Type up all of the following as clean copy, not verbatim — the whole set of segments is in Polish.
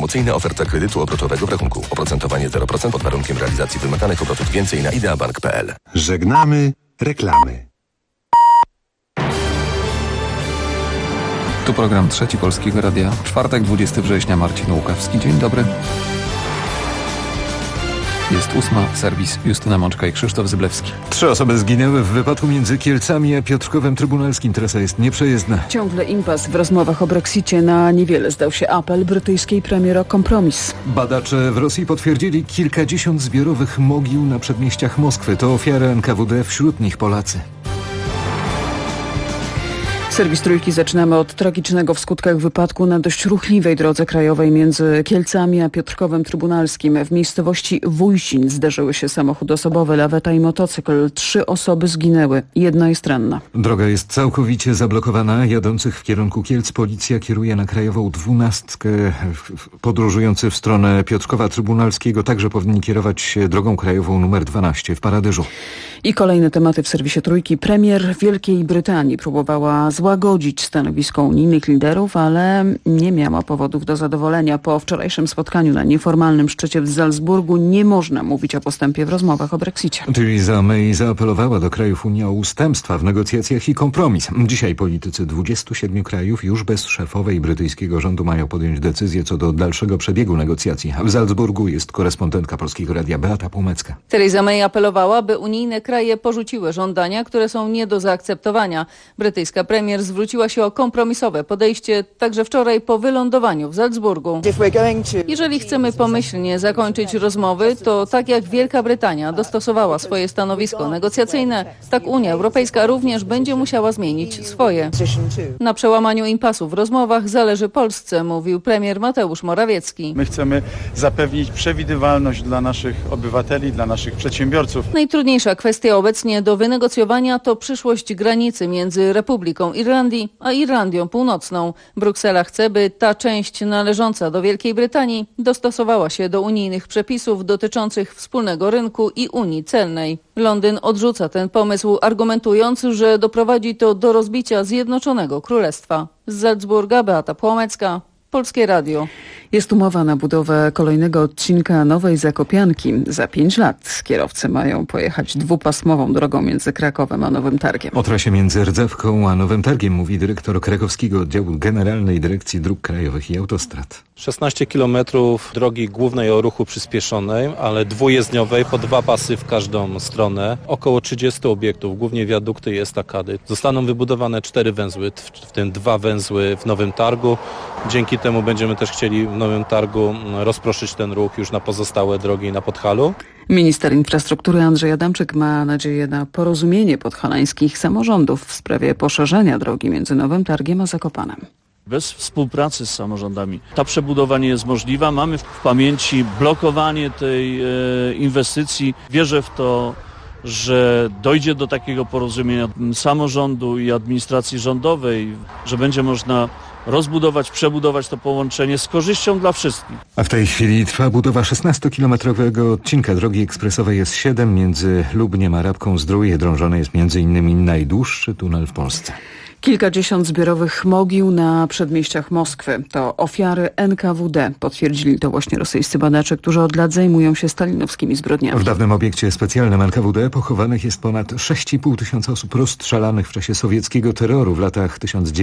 promocyjne. Oferta kredytu obrotowego w rachunku. Oprocentowanie 0% pod warunkiem realizacji wymaganych obrotów. Więcej na ideabank.pl. Żegnamy reklamy. Tu program Trzeci Polskiego Radia. Czwartek, 20 września, Marcin Łukawski. Dzień dobry. Jest 8, serwis Justyna Mączka i Krzysztof Zyblewski. 3 osoby zginęły w wypadku między Kielcami a Piotrkowem Trybunalskim. Trasa jest nieprzejezdna. Ciągle impas w rozmowach o Brexicie. Na niewiele zdał się apel brytyjskiej premier o kompromis. Badacze w Rosji potwierdzili kilkadziesiąt zbiorowych mogił na przedmieściach Moskwy. To ofiary NKWD, wśród nich Polacy. Serwis Trójki zaczynamy od tragicznego w skutkach wypadku na dość ruchliwej drodze krajowej między Kielcami a Piotrkowem Trybunalskim. W miejscowości Wójsin zderzyły się samochód osobowy, laweta i motocykl. 3 osoby zginęły, 1 jest ranna. Droga jest całkowicie zablokowana. Jadących w kierunku Kielc policja kieruje na krajową 12. Podróżujący w stronę Piotrkowa Trybunalskiego także powinni kierować się drogą krajową numer 12 w Paradyżu. I kolejne tematy w serwisie Trójki. Premier Wielkiej Brytanii próbowała złagodzić stanowisko unijnych liderów, ale nie miała powodów do zadowolenia. Po wczorajszym spotkaniu na nieformalnym szczycie w Salzburgu nie można mówić o postępie w rozmowach o Brexicie. Theresa May zaapelowała do krajów Unii o ustępstwa w negocjacjach i kompromis. Dzisiaj politycy 27 krajów już bez szefowej brytyjskiego rządu mają podjąć decyzję co do dalszego przebiegu negocjacji. W Salzburgu jest korespondentka Polskiego Radia Beata Półmecka. Theresa May apelowała, by unijne kraje porzuciły żądania, które są nie do zaakceptowania. Brytyjska premier zwróciła się o kompromisowe podejście także wczoraj po wylądowaniu w Salzburgu. Jeżeli chcemy pomyślnie zakończyć rozmowy, to tak jak Wielka Brytania dostosowała swoje stanowisko negocjacyjne, tak Unia Europejska również będzie musiała zmienić swoje. Na przełamaniu impasu w rozmowach zależy Polsce, mówił premier Mateusz Morawiecki. My chcemy zapewnić przewidywalność dla naszych obywateli, dla naszych przedsiębiorców. Najtrudniejsza kwestia obecnie do wynegocjowania to przyszłość granicy między Republiką Irlandii a Irlandią Północną. Bruksela chce, by ta część należąca do Wielkiej Brytanii dostosowała się do unijnych przepisów dotyczących wspólnego rynku i Unii Celnej. Londyn odrzuca ten pomysł, argumentując, że doprowadzi to do rozbicia Zjednoczonego Królestwa. Z Salzburga Beata Płomecka, Polskie Radio. Jest umowa na budowę kolejnego odcinka Nowej Zakopianki. Za 5 lat kierowcy mają pojechać dwupasmową drogą między Krakowem a Nowym Targiem. O trasie między Rdzewką a Nowym Targiem mówi dyrektor krakowskiego oddziału Generalnej Dyrekcji Dróg Krajowych i Autostrad. 16 km drogi głównej o ruchu przyspieszonej, ale dwujezdniowej, po 2 pasy w każdą stronę. Około 30 obiektów, głównie wiadukty i estakady. Zostaną wybudowane 4 węzły, w tym 2 węzły w Nowym Targu. Dzięki temu będziemy też chcieli w Nowym Targu rozproszyć ten ruch już na pozostałe drogi na Podhalu. Minister infrastruktury Andrzej Adamczyk ma nadzieję na porozumienie podhalańskich samorządów w sprawie poszerzenia drogi między Nowym Targiem a Zakopanem. Bez współpracy z samorządami ta przebudowa nie jest możliwa. Mamy w pamięci blokowanie tej inwestycji. Wierzę w to, że dojdzie do takiego porozumienia samorządu i administracji rządowej, że będzie można rozbudować, przebudować to połączenie z korzyścią dla wszystkich. A w tej chwili trwa budowa 16-kilometrowego odcinka drogi ekspresowej S7 między Lubniem a Rabką-Zdrój. Drążony jest m.in. najdłuższy tunel w Polsce. Kilkadziesiąt zbiorowych mogił na przedmieściach Moskwy. To ofiary NKWD. Potwierdzili to właśnie rosyjscy badacze, którzy od lat zajmują się stalinowskimi zbrodniami. W dawnym obiekcie specjalnym NKWD pochowanych jest ponad 6,5 tysiąca osób rozstrzelanych w czasie sowieckiego terroru w latach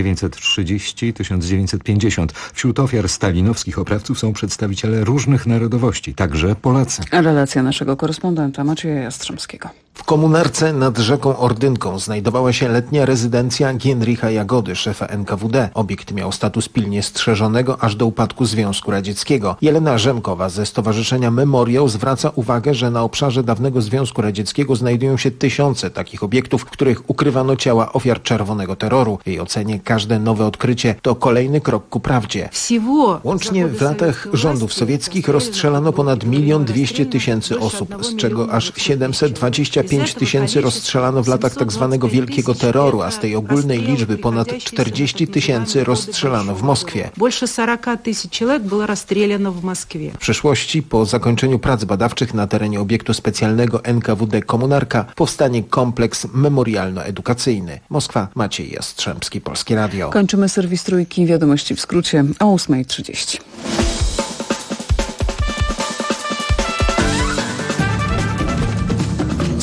1930-1950. Wśród ofiar stalinowskich oprawców są przedstawiciele różnych narodowości, także Polacy. Relacja naszego korespondenta Macieja Jastrzębskiego. W komunarce nad rzeką Ordynką znajdowała się letnia rezydencja Gienricha Jagody, szefa NKWD. Obiekt miał status pilnie strzeżonego aż do upadku Związku Radzieckiego. Jelena Rzemkowa ze Stowarzyszenia Memoriał zwraca uwagę, że na obszarze dawnego Związku Radzieckiego znajdują się tysiące takich obiektów, w których ukrywano ciała ofiar czerwonego terroru. W jej ocenie każde nowe odkrycie to kolejny krok ku prawdzie. Łącznie w latach rządów sowieckich rozstrzelano ponad 1 200 000 osób, z czego aż 725 000 rozstrzelano w latach tzw. wielkiego terroru, a z tej ogólnej liczby ponad 40 000 rozstrzelano w Moskwie. W przyszłości, po zakończeniu prac badawczych na terenie obiektu specjalnego NKWD Komunarka, powstanie kompleks memorialno-edukacyjny. Moskwa, Maciej Jastrzębski, Polskie Radio. Kończymy serwis Trójki. Wiadomości w skrócie o 8:30.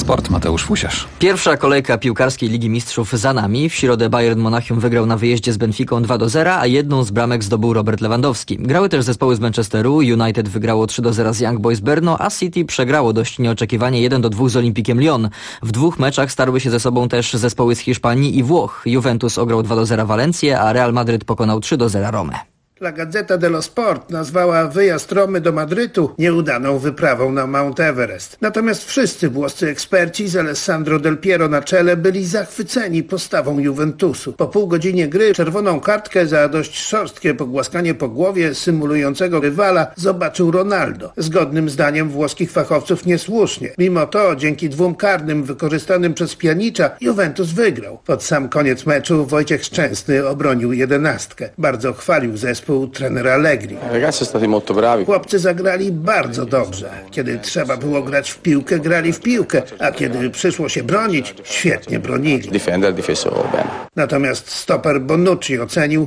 Sport, Mateusz Fusiarz. Pierwsza kolejka piłkarskiej Ligi Mistrzów za nami. W środę Bayern Monachium wygrał na wyjeździe z Benficą 2-0, a jedną z bramek zdobył Robert Lewandowski. Grały też zespoły z Manchesteru. United wygrało 3-0 z Young Boys Brno, a City przegrało dość nieoczekiwanie 1-2 z Olympikiem Lyon. W 2 meczach starły się ze sobą też zespoły z Hiszpanii i Włoch. Juventus ograł 2-0 Walencję, a Real Madryt pokonał 3-0 Romę. La Gazzetta dello Sport nazwała wyjazd Romy do Madrytu nieudaną wyprawą na Mount Everest. Natomiast wszyscy włoscy eksperci z Alessandro Del Piero na czele byli zachwyceni postawą Juventusu. Po pół godzinie gry czerwoną kartkę za dość szorstkie pogłaskanie po głowie symulującego rywala zobaczył Ronaldo. Zgodnym zdaniem włoskich fachowców niesłusznie. Mimo to dzięki 2 karnym wykorzystanym przez Pjanicza Juventus wygrał. Pod sam koniec meczu Wojciech Szczęsny obronił 11. Bardzo chwalił zespół trenera Allegri. Chłopcy zagrali bardzo dobrze. Kiedy trzeba było grać w piłkę, grali w piłkę, a kiedy przyszło się bronić, świetnie bronili. Natomiast stoper Bonucci ocenił: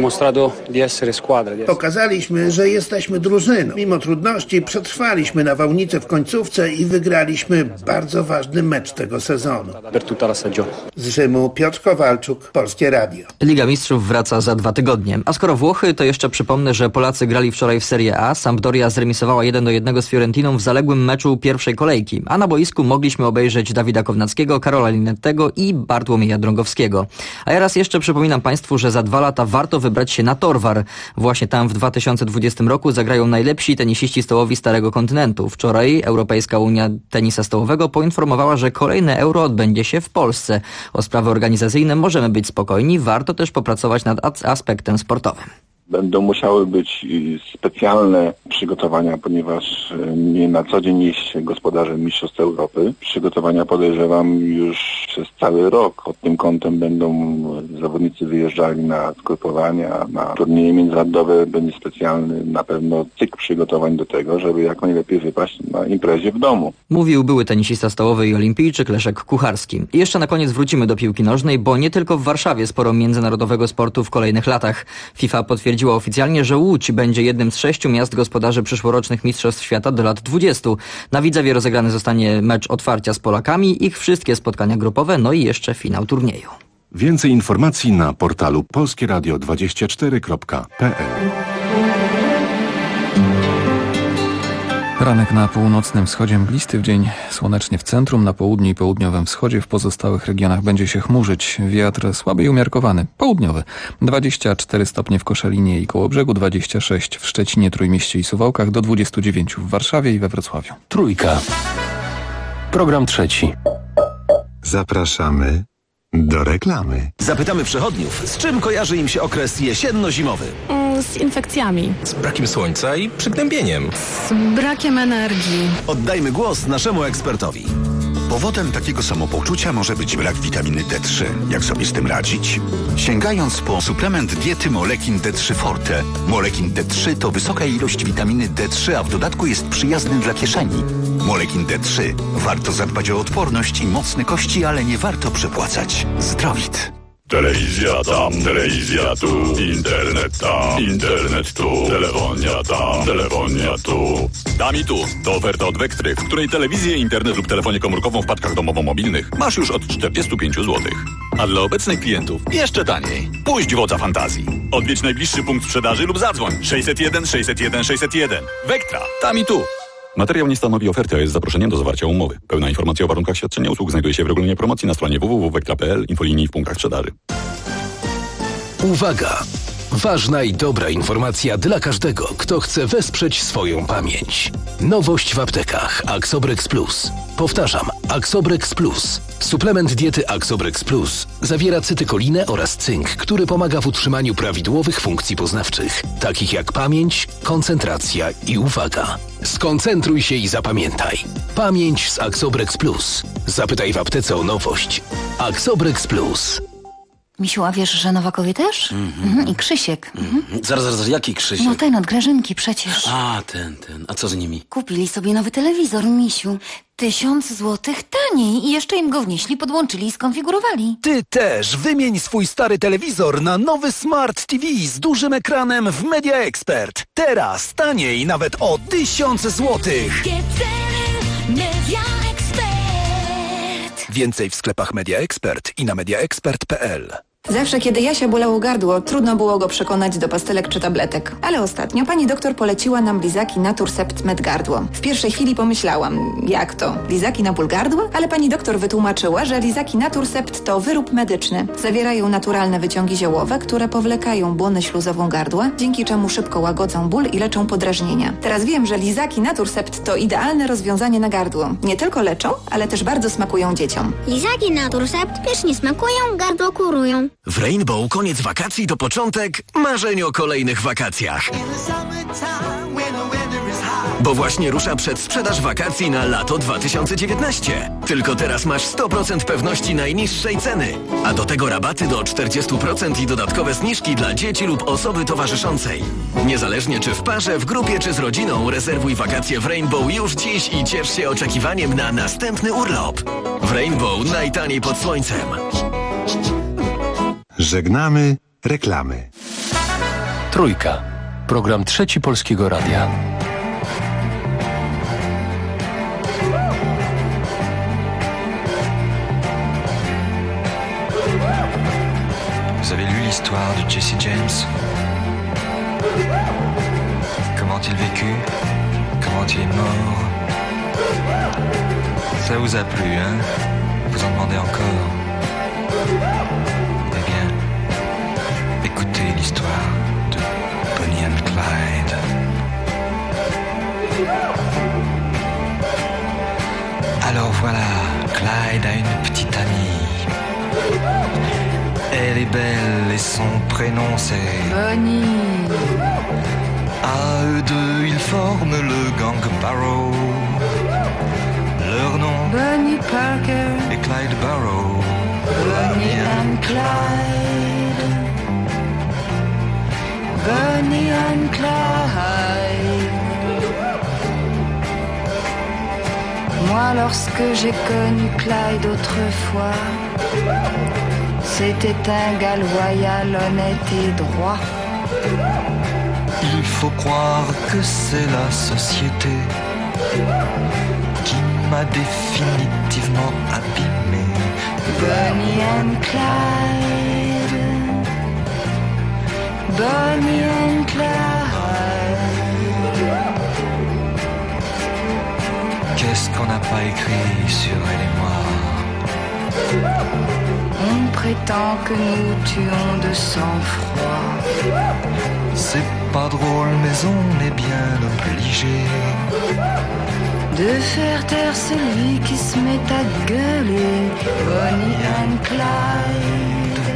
pokazaliśmy, że jesteśmy drużyną. Mimo trudności przetrwaliśmy nawałnicę w końcówce i wygraliśmy bardzo ważny mecz tego sezonu. Z Rzymu Piotr Kowalczuk, Polskie Radio. Liga Mistrzów wraca za 2 tygodnie. A skoro Włochy, to jeszcze przypomnę, że Polacy grali wczoraj w Serie A. Sampdoria zremisowała 1-1 z Fiorentiną w zaległym meczu pierwszej kolejki. A na boisku mogliśmy obejrzeć Dawida Kownackiego, Karola Linettego i Bartłomieja Drągowskiego. A ja raz jeszcze przypominam Państwu, że za 2 lata warto wybrać się na Torwar. Właśnie tam w 2020 roku zagrają najlepsi tenisiści stołowi Starego Kontynentu. Wczoraj Europejska Unia Tenisa Stołowego poinformowała, że kolejne Euro odbędzie się w Polsce. O sprawy organizacyjne możemy być spokojni. Warto też popracować nad aspektem sportowym. Będą musiały być specjalne przygotowania, ponieważ nie na co dzień jest się gospodarzem Mistrzostw Europy. Przygotowania podejrzewam już przez cały rok. Pod tym kątem będą zawodnicy wyjeżdżali na zgrupowania, na turnieje międzynarodowe. Będzie specjalny na pewno cykl przygotowań do tego, żeby jak najlepiej wypaść na imprezie w domu. Mówił były tenisista stołowy i olimpijczyk Leszek Kucharski. I jeszcze na koniec wrócimy do piłki nożnej, bo nie tylko w Warszawie sporo międzynarodowego sportu w kolejnych latach. FIFA potwierdziła oficjalnie, że Łódź będzie jednym z 6 miast gospodarzy przyszłorocznych Mistrzostw Świata do lat 20. Na Widzewie rozegrany zostanie mecz otwarcia z Polakami, ich wszystkie spotkania grupowe, no i jeszcze finał turnieju. Więcej informacji na portalu polskieradio24.pl. Ranek na północnym wschodzie mglisty, w dzień słonecznie w centrum, na południu i południowym wschodzie, w pozostałych regionach będzie się chmurzyć. Wiatr słaby i umiarkowany, południowy. 24 stopnie w Koszalinie i Kołobrzegu, 26 w Szczecinie, Trójmieście i Suwałkach, do 29 w Warszawie i we Wrocławiu. Trójka. Program 3. Zapraszamy do reklamy. Zapytamy przechodniów, z czym kojarzy im się okres jesienno-zimowy? Z infekcjami. Z brakiem słońca i przygnębieniem. Z brakiem energii. Oddajmy głos naszemu ekspertowi. Powodem takiego samopoczucia może być brak witaminy D3. Jak sobie z tym radzić? Sięgając po suplement diety Molekin D3 Forte. Molekin D3 to wysoka ilość witaminy D3, a w dodatku jest przyjazny dla kieszeni. Molekin D3. Warto zadbać o odporność i mocne kości, ale nie warto przepłacać. Zdrowit. Telewizja tam, telewizja tu, internet tam, internet tu, telefonia tam, telefonia tu. Tam i tu to oferta od Wektry, w której telewizję, internet lub telefonię komórkową w paczkach domowo-mobilnych masz już od 45 zł. A dla obecnych klientów jeszcze taniej. Puść wodza fantazji. Odwiedź najbliższy punkt sprzedaży lub zadzwoń 601 601 601. Wektra, tam i tu. Materiał nie stanowi oferty, a jest zaproszeniem do zawarcia umowy. Pełna informacja o warunkach świadczenia usług znajduje się w regulaminie promocji na stronie www.wektra.pl, infolinii w punktach sprzedaży. Uwaga! Ważna i dobra informacja dla każdego, kto chce wesprzeć swoją pamięć. Nowość w aptekach Axobrex Plus. Powtarzam, Axobrex Plus. Suplement diety Axobrex Plus zawiera cytykolinę oraz cynk, który pomaga w utrzymaniu prawidłowych funkcji poznawczych, takich jak pamięć, koncentracja i uwaga. Skoncentruj się i zapamiętaj. Pamięć z Axobrex Plus. Zapytaj w aptece o nowość. Axobrex Plus. Misiu, a wiesz, że Nowakowie też? I Krzysiek. Zaraz, jaki Krzysiek? No ten od Grażynki przecież. A, ten. A co z nimi? Kupili sobie nowy telewizor, Misiu. 1000 złotych taniej i jeszcze im go wnieśli, podłączyli i skonfigurowali. Ty też wymień swój stary telewizor na nowy Smart TV z dużym ekranem w Media Expert. Teraz taniej nawet o 1000 złotych. Media Expert. Więcej w sklepach Media Expert i na mediaexpert.pl. Zawsze, kiedy Jasia bolało gardło, trudno było go przekonać do pastelek czy tabletek. Ale ostatnio pani doktor poleciła nam lizaki Naturcept Med Gardło. W pierwszej chwili pomyślałam, jak to? Lizaki na ból gardła? Ale pani doktor wytłumaczyła, że lizaki Naturcept to wyrób medyczny. Zawierają naturalne wyciągi ziołowe, które powlekają błonę śluzową gardła, dzięki czemu szybko łagodzą ból i leczą podrażnienia. Teraz wiem, że lizaki Naturcept to idealne rozwiązanie na gardło. Nie tylko leczą, ale też bardzo smakują dzieciom. Lizaki Naturcept pysznie smakują, gardło kurują. W Rainbow koniec wakacji to początek marzeń o kolejnych wakacjach. Bo właśnie rusza przedsprzedaż wakacji na lato 2019. Tylko teraz masz 100% pewności najniższej ceny. A do tego rabaty do 40% i dodatkowe zniżki dla dzieci lub osoby towarzyszącej. Niezależnie czy w parze, w grupie czy z rodziną, rezerwuj wakacje w Rainbow już dziś i ciesz się oczekiwaniem na następny urlop. W Rainbow najtaniej pod słońcem. Żegnamy reklamy. Trójka. Program Trzeci Polskiego Radia. Vous avez lu l'histoire de Jesse James? Comment il vécut? Comment il est mort? Ça vous a plu, hein? Vous en demandez encore? Eh bien, écoutez l'histoire de Bonnie and Clyde. Alors voilà, Clyde a une petite amie. Elle est belle et son prénom c'est Bonnie. À eux deux, ils forment le gang Barrow. Leur nom Bonnie Parker et Clyde Barrow. Bonnie and Clyde. Bonnie and Clyde. Moi, lorsque j'ai connu Clyde autrefois, c'était un gars loyal, honnête et droit. Il faut croire que c'est la société qui m'a définitivement abîmé. Bonnie and Clyde. Bonnie and Clyde. Qu'est-ce qu'on n'a pas écrit sur elle et moi? On prétend que nous tuons de sang-froid. C'est pas drôle, mais on est bien obligé de faire taire celui qui se met à gueuler. Bonnie and Clyde.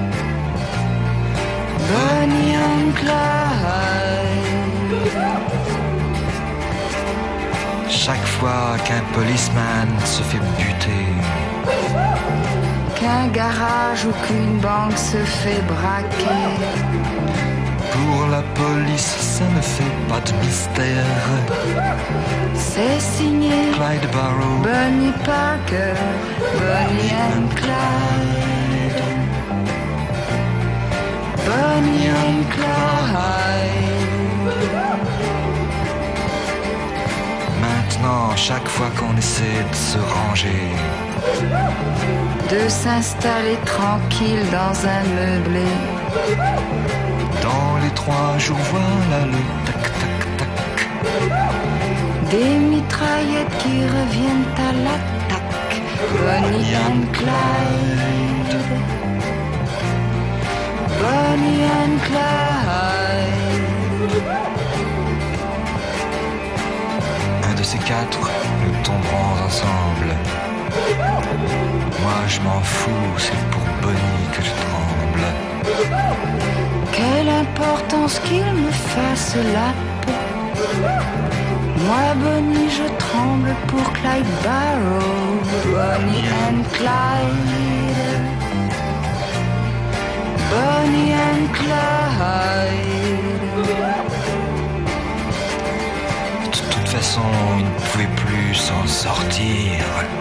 Bonnie and Clyde. Chaque fois qu'un policeman se fait buter, qu'un garage ou qu'une banque se fait braquer, pour la police ça ne fait pas de mystère. C'est signé Clyde Barrow, Bonnie Parker, Bonnie and Clyde. Bonnie and Clyde. Maintenant, chaque fois qu'on essaie de se ranger, de s'installer tranquille dans un meublé, dans les 3 jours, voilà le tac-tac-tac. Des mitraillettes qui reviennent à l'attaque. Bonnie and Clyde. Bonnie and Clyde. Un de ces 4, nous tomberons ensemble. Moi je m'en fous, c'est pour Bonnie que je tremble. Quelle importance qu'il me fasse la peau. Moi Bonnie je tremble pour Clyde Barrow. Bonnie and Clyde. Bonnie and Clyde. De toute façon, il ne pouvait plus s'en sortir.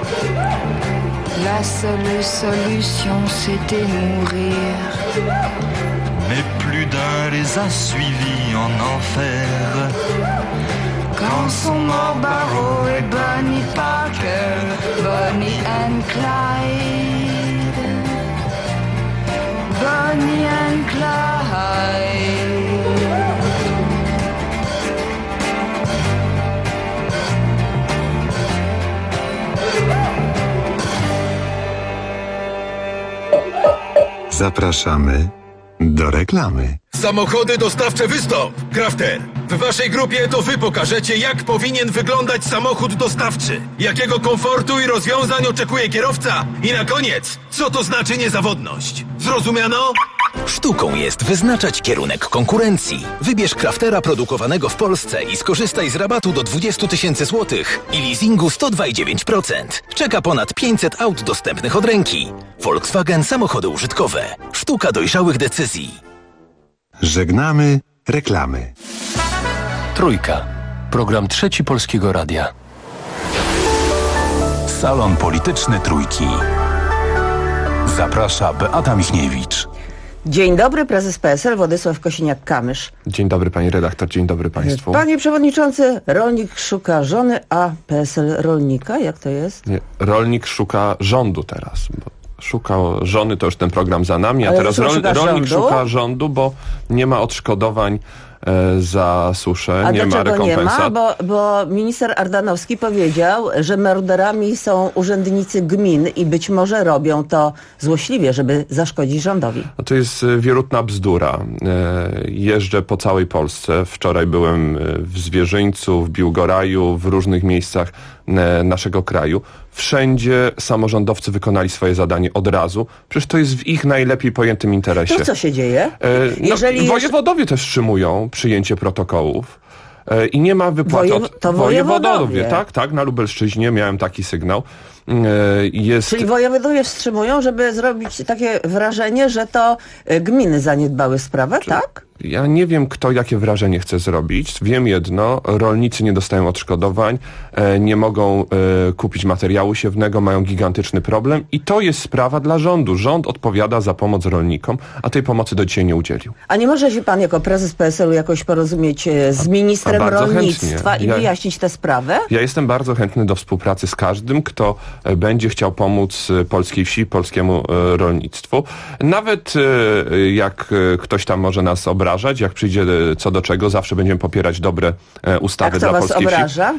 La seule solution c'était mourir. Mais plus d'un les a suivis en enfer. Quand sont morts Barrow et Bonnie Parker, Bonnie and Clyde, Bonnie and Clyde. Zapraszamy do reklamy. Samochody dostawcze Wystąp! Crafter, w waszej grupie to wy pokażecie, jak powinien wyglądać samochód dostawczy. Jakiego komfortu i rozwiązań oczekuje kierowca. I na koniec, co to znaczy niezawodność. Zrozumiano? Sztuką jest wyznaczać kierunek konkurencji. Wybierz Craftera produkowanego w Polsce i skorzystaj z rabatu do 20 000 złotych i leasingu 102,9%. Czeka ponad 500 aut dostępnych od ręki. Volkswagen Samochody użytkowe. Sztuka dojrzałych decyzji. Żegnamy reklamy. Trójka. Program Trzeci Polskiego Radia. Salon Polityczny Trójki. Zaprasza Beata Michniewicz. Dzień dobry, prezes PSL Władysław Kosiniak-Kamysz. Dzień dobry pani redaktor, dzień dobry państwu. Panie przewodniczący, rolnik szuka żony, a PSL rolnika? Jak to jest? Nie, rolnik szuka rządu teraz. Bo szuka żony, to już ten program za nami, a teraz rolnik szuka rządu, bo nie ma odszkodowań za suszę, nie ma rekompensat. Nie ma? Bo minister Ardanowski powiedział, że morderami są urzędnicy gmin i być może robią to złośliwie, żeby zaszkodzić rządowi. No to jest wierutna bzdura. Jeżdżę po całej Polsce. Wczoraj byłem w Zwierzyńcu, w Biłgoraju, w różnych miejscach naszego kraju. Wszędzie samorządowcy wykonali swoje zadanie od razu. Przecież to jest w ich najlepiej pojętym interesie. To co się dzieje? Wojewodowie też wstrzymują przyjęcie protokołów. I nie ma wypłat to wojewodowie. Tak, na Lubelszczyźnie miałem taki sygnał. Czyli wojewodowie wstrzymują, żeby zrobić takie wrażenie, że to gminy zaniedbały sprawę, tak? Ja nie wiem, kto jakie wrażenie chce zrobić. Wiem jedno, rolnicy nie dostają odszkodowań, nie mogą kupić materiału siewnego, mają gigantyczny problem i to jest sprawa dla rządu. Rząd odpowiada za pomoc rolnikom, a tej pomocy do dzisiaj nie udzielił. A nie może się pan jako prezes PSL-u jakoś porozumieć z ministrem rolnictwa i wyjaśnić tę sprawę? Ja jestem bardzo chętny do współpracy z każdym, kto będzie chciał pomóc polskiej wsi, polskiemu rolnictwu. Nawet jak ktoś tam może nas obrażać, jak przyjdzie co do czego, zawsze będziemy popierać dobre ustawy dla polskiej wsi. A kto was obraża?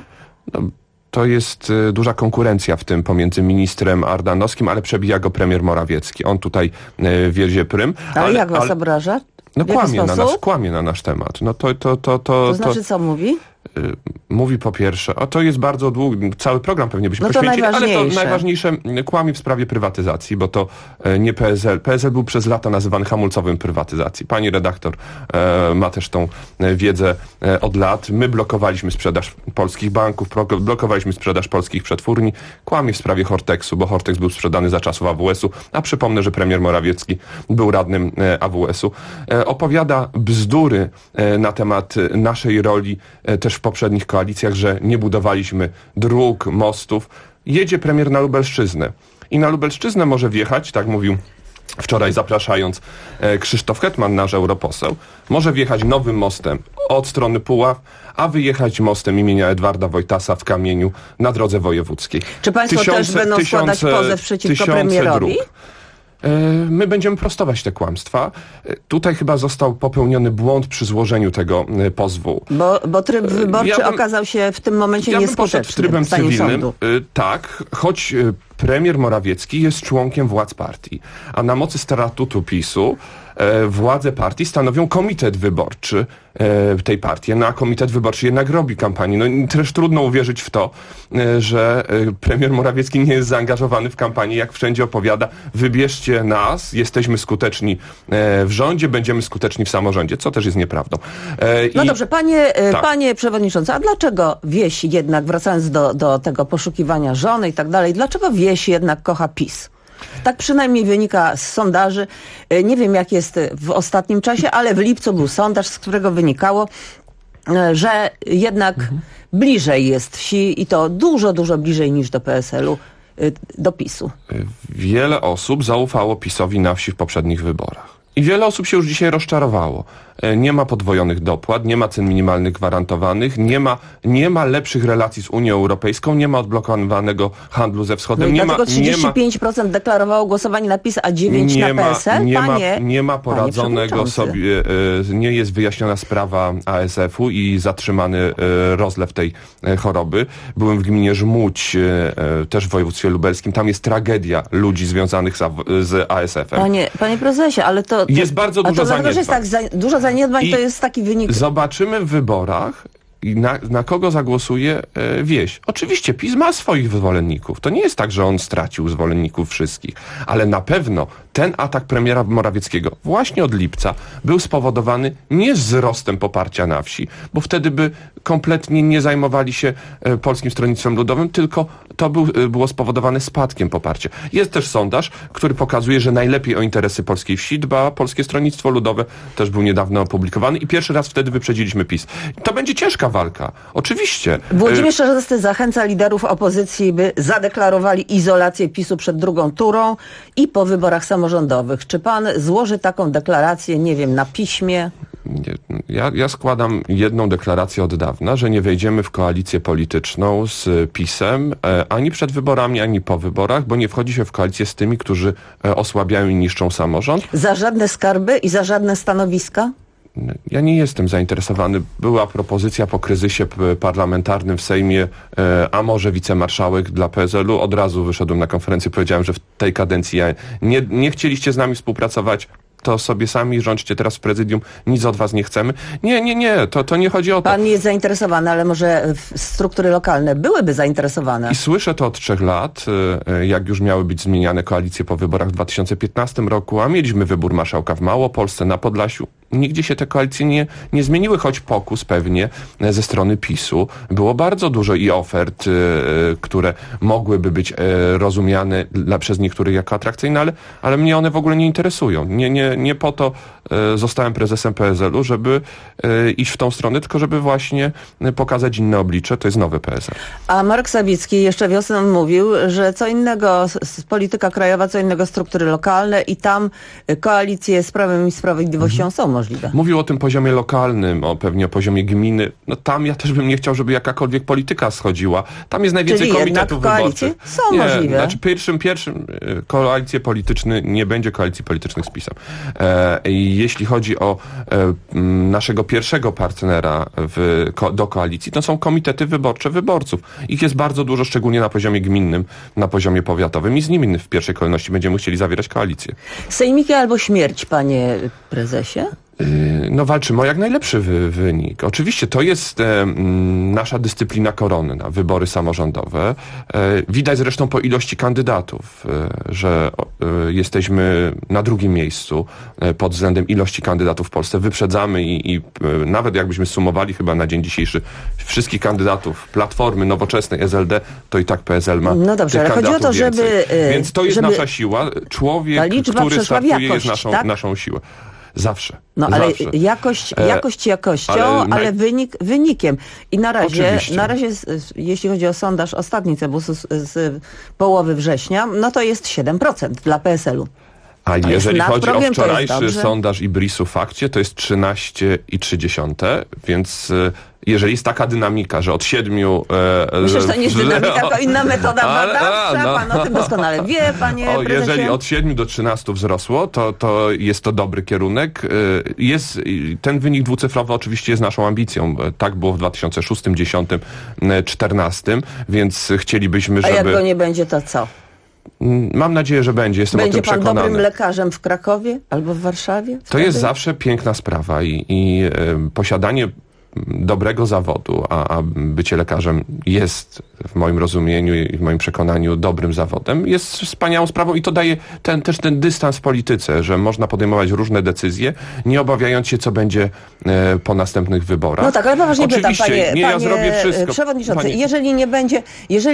To jest duża konkurencja w tym pomiędzy ministrem Ardanowskim, ale przebija go premier Morawiecki. On tutaj wiezie prym. Ale jak was obraża? No kłamie na nasz temat. No to znaczy co mówi? Mówi po pierwsze, a to jest bardzo długi, cały program pewnie byśmy poświęcili, ale to najważniejsze kłamie w sprawie prywatyzacji, bo to nie PSL. PSL był przez lata nazywany hamulcowym prywatyzacji. Pani redaktor ma też tą wiedzę od lat. My blokowaliśmy sprzedaż polskich banków, blokowaliśmy sprzedaż polskich przetwórni. Kłamie w sprawie Horteksu, bo Hortex był sprzedany za czasów AWS-u, a przypomnę, że premier Morawiecki był radnym AWS-u. Opowiada bzdury na temat naszej roli też w poprzednich koalicjach, że nie budowaliśmy dróg, mostów. Jedzie premier na Lubelszczyznę i na Lubelszczyznę może wjechać, tak mówił wczoraj zapraszając Krzysztof Hetman, nasz europoseł, może wjechać nowym mostem od strony Puław, a wyjechać mostem imienia Edwarda Wojtasa w Kamieniu na drodze wojewódzkiej. Czy państwo też będą składać pozew przeciwko premierowi? Dróg. My będziemy prostować te kłamstwa. Tutaj chyba został popełniony błąd przy złożeniu tego pozwu. Bo tryb wyborczy okazał się w tym momencie nieskuteczny w trybem cywilnym. Tak, choć premier Morawiecki jest członkiem władz partii, a na mocy statutu PiS-u władze partii stanowią komitet wyborczy tej partii, a komitet wyborczy jednak robi kampanię. No też trudno uwierzyć w to, że premier Morawiecki nie jest zaangażowany w kampanię, jak wszędzie opowiada, wybierzcie nas, jesteśmy skuteczni w rządzie, będziemy skuteczni w samorządzie, co też jest nieprawdą. No dobrze, panie przewodniczący, a dlaczego wieś jednak, wracając do tego poszukiwania żony i tak dalej, dlaczego wieś jednak kocha PiS? Tak przynajmniej wynika z sondaży. Nie wiem, jak jest w ostatnim czasie, ale w lipcu był sondaż, z którego wynikało, że jednak bliżej jest wsi i to dużo, dużo bliżej niż do PSL-u, do PiS-u. Wiele osób zaufało PiS-owi na wsi w poprzednich wyborach. I wiele osób się już dzisiaj rozczarowało. nie ma podwojonych dopłat, nie ma cen minimalnych gwarantowanych, nie ma lepszych relacji z Unią Europejską, nie ma odblokowanego handlu ze Wschodem. No i dlatego 35% deklarowało głosowanie na PiS, a 9% na PSL? Nie ma poradzonego sobie, nie jest wyjaśniona sprawa ASF-u i zatrzymany rozlew tej choroby. Byłem w gminie Żmudź, też w województwie lubelskim. Tam jest tragedia ludzi związanych z ASF-em. Panie prezesie, ale to jest bardzo dużo zaniedbań. Że jest tak dużo zaniedbań, to jest taki wynik. Zobaczymy w wyborach, na kogo zagłosuje wieś. Oczywiście PiS ma swoich zwolenników. To nie jest tak, że on stracił zwolenników wszystkich. Ale na pewno ten atak premiera Morawieckiego właśnie od lipca był spowodowany nie wzrostem poparcia na wsi, bo wtedy by kompletnie nie zajmowali się Polskim Stronnictwem Ludowym, tylko to było spowodowane spadkiem poparcia. Jest też sondaż, który pokazuje, że najlepiej o interesy polskiej wsi dba Polskie Stronnictwo Ludowe. Też był niedawno opublikowany i pierwszy raz wtedy wyprzedziliśmy PiS. To będzie ciężka walka. Oczywiście. Włodzimierz Czarzasty zachęca liderów opozycji, by zadeklarowali izolację PiS-u przed drugą turą i po wyborach samorządowych. Czy pan złoży taką deklarację, nie wiem, na piśmie? Ja składam jedną deklarację od dawna, że nie wejdziemy w koalicję polityczną z PiS-em ani przed wyborami, ani po wyborach, bo nie wchodzi się w koalicję z tymi, którzy osłabiają i niszczą samorząd. Za żadne skarby i za żadne stanowiska? Ja nie jestem zainteresowany. Była propozycja po kryzysie parlamentarnym w Sejmie, a może wicemarszałek dla PSL-u. Od razu wyszedłem na konferencję, powiedziałem, że w tej kadencji nie chcieliście z nami współpracować, to sobie sami rządźcie teraz w prezydium, nic od was nie chcemy. Nie, to nie chodzi o to. Pan nie jest zainteresowany, ale może struktury lokalne byłyby zainteresowane. I słyszę to od 3 lat, jak już miały być zmieniane koalicje po wyborach w 2015 roku, a mieliśmy wybór marszałka w Małopolsce, na Podlasiu. Nigdzie się te koalicje nie zmieniły, choć pokus pewnie ze strony PiS-u. Było bardzo dużo i ofert, które mogłyby być rozumiane przez niektórych jako atrakcyjne, ale mnie one w ogóle nie interesują. Nie po to zostałem prezesem PSL-u, żeby iść w tą stronę, tylko żeby właśnie pokazać inne oblicze. To jest nowy PSL. A Marek Sawicki jeszcze wiosną mówił, że co innego polityka krajowa, co innego struktury lokalne i tam koalicje z Prawem i Sprawiedliwością są możliwe. Mówił o tym poziomie lokalnym, pewnie o poziomie gminy. No tam ja też bym nie chciał, żeby jakakolwiek polityka schodziła. Tam jest najwięcej komitetów wyborczych. Są możliwe. Znaczy pierwszym koalicje polityczne nie będzie koalicji politycznych z PiS-em. Jeśli chodzi o naszego pierwszego partnera do koalicji, to są komitety wyborcze wyborców. Ich jest bardzo dużo, szczególnie na poziomie gminnym, na poziomie powiatowym i z nimi w pierwszej kolejności będziemy chcieli zawierać koalicję. Sejmiki albo śmierć, panie prezesie? No walczymy o jak najlepszy wynik. Oczywiście to jest nasza dyscyplina koronna, wybory samorządowe. Widać zresztą po ilości kandydatów, że jesteśmy na drugim miejscu pod względem ilości kandydatów w Polsce. Wyprzedzamy i nawet jakbyśmy sumowali chyba na dzień dzisiejszy wszystkich kandydatów Platformy, Nowoczesnej, SLD, to i tak PSL ma no dobrze, tych ale chodzi o to, żeby... Więc to jest nasza siła. Człowiek, który startuje, jakość, jest naszą siłą. Zawsze. No ale jakość jakością, ale wynik wynikiem. I na razie, jeśli chodzi o sondaż ostatni Cebusu z połowy września, no to jest 7% dla PSL-u. A jeżeli chodzi o wczorajszy sondaż Ibrisu Fakcie, to jest 13,3, więc jeżeli jest taka dynamika, że od 7... Myślę, że to nie jest dynamika, tylko inna metoda badawcza. Pan o tym doskonale wie, panie prezesie. Jeżeli od 7 do 13 wzrosło, to jest to dobry kierunek. Ten wynik dwucyfrowy oczywiście jest naszą ambicją. Tak było w 2006, 2010, 2014, więc chcielibyśmy, żeby... A jak go nie będzie, to co? Mam nadzieję, że będzie. Jestem o tym przekonany. Będzie pan dobrym lekarzem w Krakowie albo w Warszawie? To jest zawsze piękna sprawa i posiadanie dobrego zawodu, a bycie lekarzem jest w moim rozumieniu i w moim przekonaniu dobrym zawodem, jest wspaniałą sprawą i to daje też ten dystans w polityce, że można podejmować różne decyzje, nie obawiając się, co będzie po następnych wyborach. No tak, ale poważnie pytam, panie ja zrobię wszystko. Przewodniczący, jeżeli nie będzie,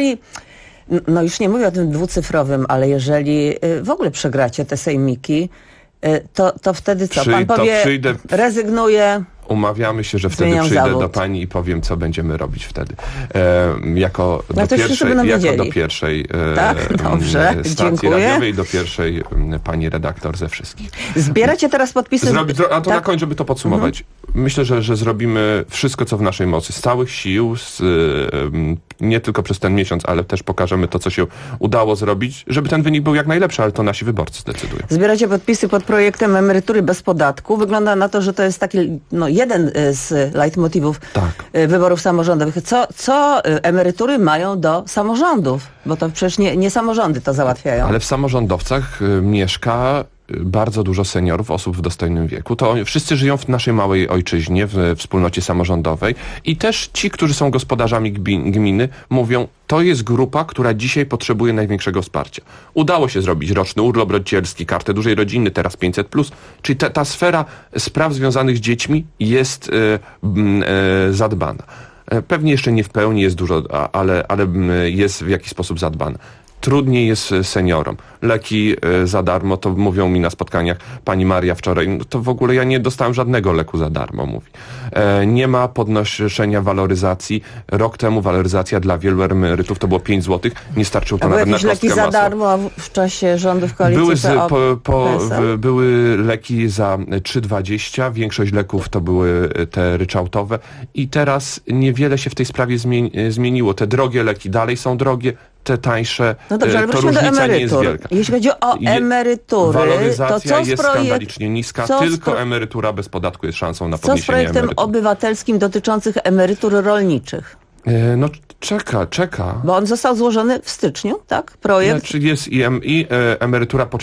no już nie mówię o tym dwucyfrowym, ale jeżeli w ogóle przegracie te sejmiki, to wtedy co? Pan powie, rezygnuje? Umawiamy się, że wtedy przyjdę do pani i powiem, co będziemy robić wtedy. Jako do pierwszej stacji radiowej, do pierwszej pani redaktor ze wszystkich. Zbieracie teraz podpisy? Na koniec, żeby to podsumować. Myślę, że zrobimy wszystko, co w naszej mocy, z całych sił, nie tylko przez ten miesiąc, ale też pokażemy to, co się udało zrobić, żeby ten wynik był jak najlepszy, ale to nasi wyborcy zdecydują. Zbieracie podpisy pod projektem emerytury bez podatku. Wygląda na to, że to jest taki jeden z leitmotywów wyborów samorządowych. Co emerytury mają do samorządów? Bo to przecież nie samorządy to załatwiają. Ale w samorządowcach mieszka bardzo dużo seniorów, osób w dostojnym wieku. To wszyscy żyją w naszej małej ojczyźnie, w wspólnocie samorządowej i też ci, którzy są gospodarzami gminy, mówią, to jest grupa, która dzisiaj potrzebuje największego wsparcia. Udało się zrobić roczny urlop rodzicielski, kartę dużej rodziny, teraz 500+. Czyli ta sfera spraw związanych z dziećmi jest zadbana. Pewnie jeszcze nie w pełni jest dużo, ale jest w jakiś sposób zadbana. Trudniej jest seniorom. Leki za darmo, to mówią mi na spotkaniach pani Maria wczoraj, to w ogóle ja nie dostałem żadnego leku za darmo, mówi. Nie ma podnoszenia waloryzacji. Rok temu waloryzacja dla wielu emerytów to było 5 zł, nie starczyło to nawet na kostkę leki za darmo w czasie rządów koalicji były leki za 3,20, większość leków to były te ryczałtowe i teraz niewiele się w tej sprawie zmieniło. Te drogie leki dalej są drogie, te tańsze, no dobrze, ale to różnica nie jest wielka. Jeśli chodzi o emerytury, waloryzacja jest skandalicznie niska, tylko emerytura bez podatku jest szansą na podniesienie Co z projektem obywatelskim dotyczących emerytur rolniczych? Czeka. Bo on został złożony w styczniu, tak? Projekt? Znaczy jest i emerytura po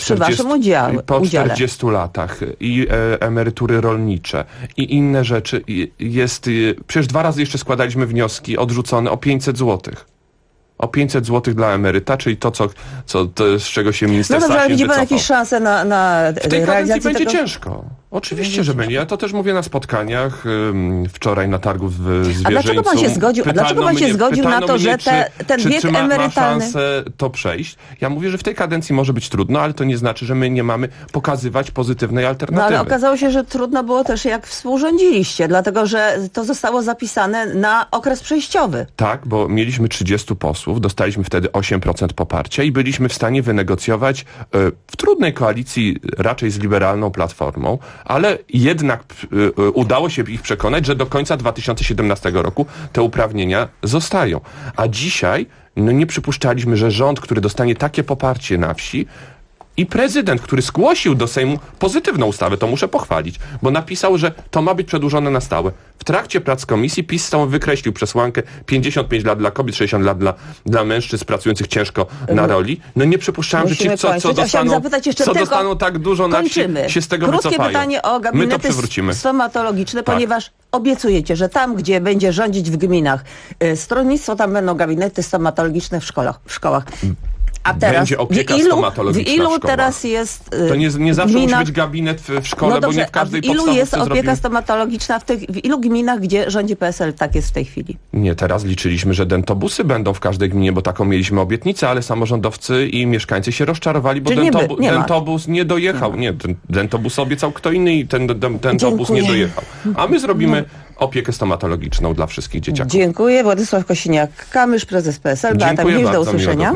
40 latach, i emerytury rolnicze, i inne rzeczy. Przecież 2 razy jeszcze składaliśmy wnioski odrzucone o 500 zł. O 500 zł dla emeryta, czyli to, z czego się minister Sasin wycofał. Widzi pan jakieś szanse na w tej kadencji będzie ciężko. Oczywiście, że będzie. Ja to też mówię na spotkaniach, wczoraj na targu w Zwierzyńcu. A dlaczego pan się zgodził na to, że ten wiek emerytalny... ma szansę to przejść? Ja mówię, że w tej kadencji może być trudno, ale to nie znaczy, że my nie mamy pokazywać pozytywnej alternatywy. No ale okazało się, że trudno było też jak współrządziliście, dlatego że to zostało zapisane na okres przejściowy. Tak, bo mieliśmy 30 posłów, dostaliśmy wtedy 8% poparcia i byliśmy w stanie wynegocjować w trudnej koalicji raczej z liberalną Platformą, ale jednak udało się ich przekonać, że do końca 2017 roku te uprawnienia zostają. A dzisiaj nie przypuszczaliśmy, że rząd, który dostanie takie poparcie na wsi, i prezydent, który zgłosił do Sejmu pozytywną ustawę, to muszę pochwalić, bo napisał, że to ma być przedłużone na stałe. W trakcie prac komisji PiS wykreślił przesłankę 55 lat dla kobiet, 60 lat dla mężczyzn pracujących ciężko na roli. Nie przypuszczałem, że ci, co dostaną tak dużo na wsi, się z tego wycofają. Krótkie pytanie o gabinety stomatologiczne, ponieważ obiecujecie, że tam, gdzie będzie rządzić w gminach stronnictwo, tam będą gabinety stomatologiczne w szkołach. A teraz, będzie opieka stomatologiczna w ilu teraz jest to nie zawsze musi być gabinet w szkole, bo nie w każdej podstawówce ilu jest opieka stomatologiczna w ilu gminach, gdzie rządzi PSL, tak jest w tej chwili? Nie, teraz liczyliśmy, że dentobusy będą w każdej gminie, bo taką mieliśmy obietnicę, ale samorządowcy i mieszkańcy się rozczarowali, bo dentobus nie dojechał. Dentobus obiecał kto inny i ten dentobus nie dojechał. A my zrobimy opiekę stomatologiczną dla wszystkich dzieciaków. Dziękuję. Władysław Kosiniak-Kamysz, prezes PSL. Dziękuję bardzo, do usłyszenia.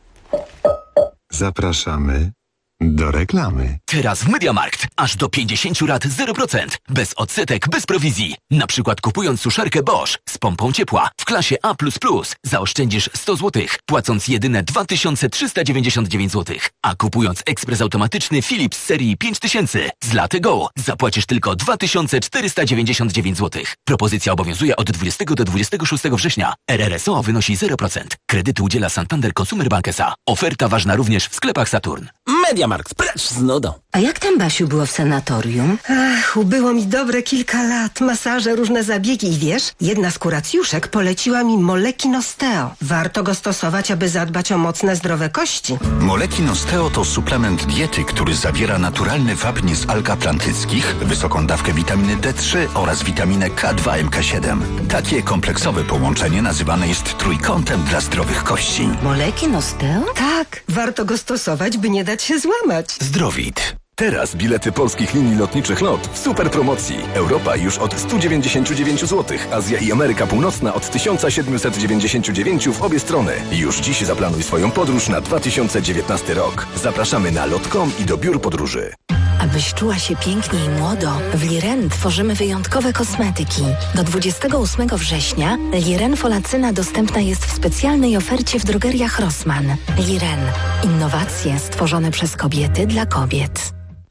Zapraszamy do reklamy. Teraz w MediaMarkt aż do 50 lat 0%. Bez odsetek, bez prowizji. Na przykład kupując suszarkę Bosch z pompą ciepła w klasie A++, zaoszczędzisz 100 zł, płacąc jedyne 2399 zł. A kupując ekspres automatyczny Philips serii 5000 z Latte Go zapłacisz tylko 2499 zł. Propozycja obowiązuje od 20 do 26 września. RRSO wynosi 0%. Kredyty udziela Santander Consumer Bank S.A. Oferta ważna również w sklepach Saturn. MediaMarkt, precz z nudą. A jak tam, Basiu, było w sanatorium? Ach, ubyło mi dobre kilka lat. Masaże, różne zabiegi i wiesz, jedna z kuracjuszek poleciła mi Molekin Osteo. Warto go stosować, aby zadbać o mocne, zdrowe kości. Molekin Osteo to suplement diety, który zawiera naturalny wapń z alg atlantyckich, wysoką dawkę witaminy D3 oraz witaminę K2 MK7. Takie kompleksowe połączenie nazywane jest trójkątem dla zdrowych kości. Molekin Osteo? Tak, warto go stosować, by nie dać się złamać. Zdrowit. Teraz bilety polskich linii lotniczych LOT w super promocji. Europa już od 199 zł, Azja i Ameryka Północna od 1799 w obie strony. Już dziś zaplanuj swoją podróż na 2019 rok. Zapraszamy na lot.com i do biur podróży. Abyś czuła się pięknie i młodo, w Liren tworzymy wyjątkowe kosmetyki. Do 28 września Liren Folacyna dostępna jest w specjalnej ofercie w drogeriach Rossmann. Liren. Innowacje stworzone przez kobiety dla kobiet.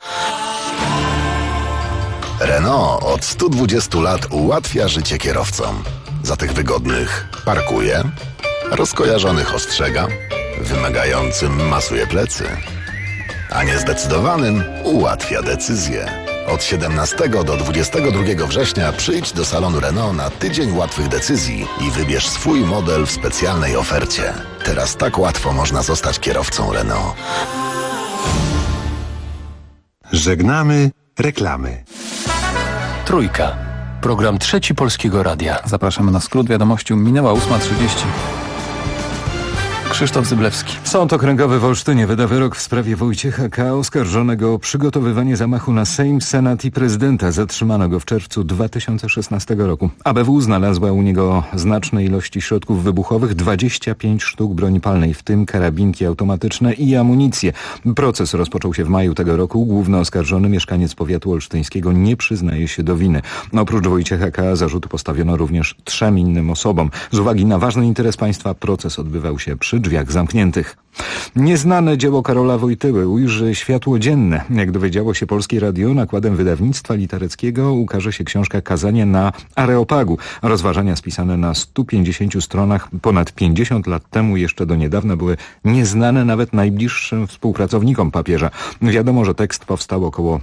Renault od 120 lat ułatwia życie kierowcom. Za tych wygodnych parkuje, rozkojarzonych ostrzega, wymagającym masuje plecy, a niezdecydowanym ułatwia decyzję. Od 17 do 22 września przyjdź do salonu Renault na tydzień łatwych decyzji i wybierz swój model w specjalnej ofercie. Teraz tak łatwo można zostać kierowcą Renault. Żegnamy reklamy. Trójka. Program Trzeci Polskiego Radia. Zapraszamy na skrót wiadomości. Minęła 8:30. Krzysztof Zyblewski. Sąd Okręgowy w Olsztynie wyda wyrok w sprawie Wojciecha K., oskarżonego o przygotowywanie zamachu na Sejm, Senat i prezydenta. Zatrzymano go w czerwcu 2016 roku. ABW znalazła u niego znaczne ilości środków wybuchowych, 25 sztuk broni palnej, w tym karabinki automatyczne i amunicję. Proces rozpoczął się w maju tego roku. Główny oskarżony, mieszkaniec powiatu olsztyńskiego, nie przyznaje się do winy. Oprócz Wojciecha K. zarzuty postawiono również 3 innym osobom. Z uwagi na ważny interes państwa proces odbywał się przy drzwiach zamkniętych. Nieznane dzieło Karola Wojtyły ujrzy światło dzienne. Jak dowiedziało się Polskie Radio, nakładem wydawnictwa litereckiego ukaże się książka Kazanie na Areopagu. Rozważania spisane na 150 stronach ponad 50 lat temu jeszcze do niedawna były nieznane nawet najbliższym współpracownikom papieża. Wiadomo, że tekst powstał około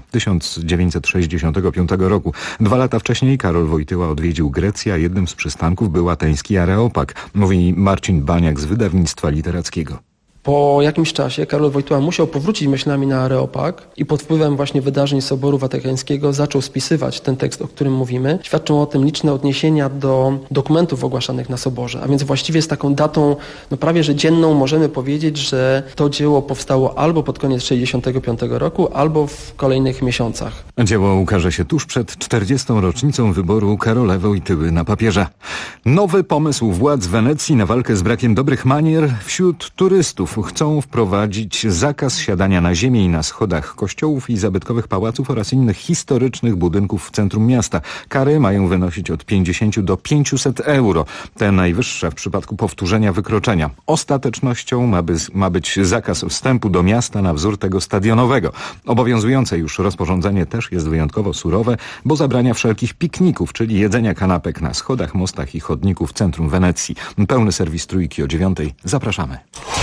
1965 roku. 2 lata wcześniej Karol Wojtyła odwiedził Grecję, a jednym z przystanków był ateński Areopag, mówi Marcin Baniak z wydawnictwa literackiego. Po jakimś czasie Karol Wojtyła musiał powrócić myślami na Areopag i pod wpływem właśnie wydarzeń Soboru Watykańskiego zaczął spisywać ten tekst, o którym mówimy. Świadczą o tym liczne odniesienia do dokumentów ogłaszanych na Soborze, a więc właściwie z taką datą prawie że dzienną możemy powiedzieć, że to dzieło powstało albo pod koniec 1965 roku, albo w kolejnych miesiącach. Dzieło ukaże się tuż przed 40. rocznicą wyboru Karola Wojtyły na papieża. Nowy pomysł władz Wenecji na walkę z brakiem dobrych manier wśród turystów. Chcą wprowadzić zakaz siadania na ziemi i na schodach kościołów i zabytkowych pałaców oraz innych historycznych budynków w centrum miasta. Kary mają wynosić od 50 do 500 euro. Te najwyższe w przypadku powtórzenia wykroczenia. Ostatecznością ma być zakaz wstępu do miasta na wzór tego stadionowego. Obowiązujące już rozporządzenie też jest wyjątkowo surowe, bo zabrania wszelkich pikników, czyli jedzenia kanapek na schodach, mostach i chodniku w centrum Wenecji. Pełny serwis Trójki o 9:00. Zapraszamy.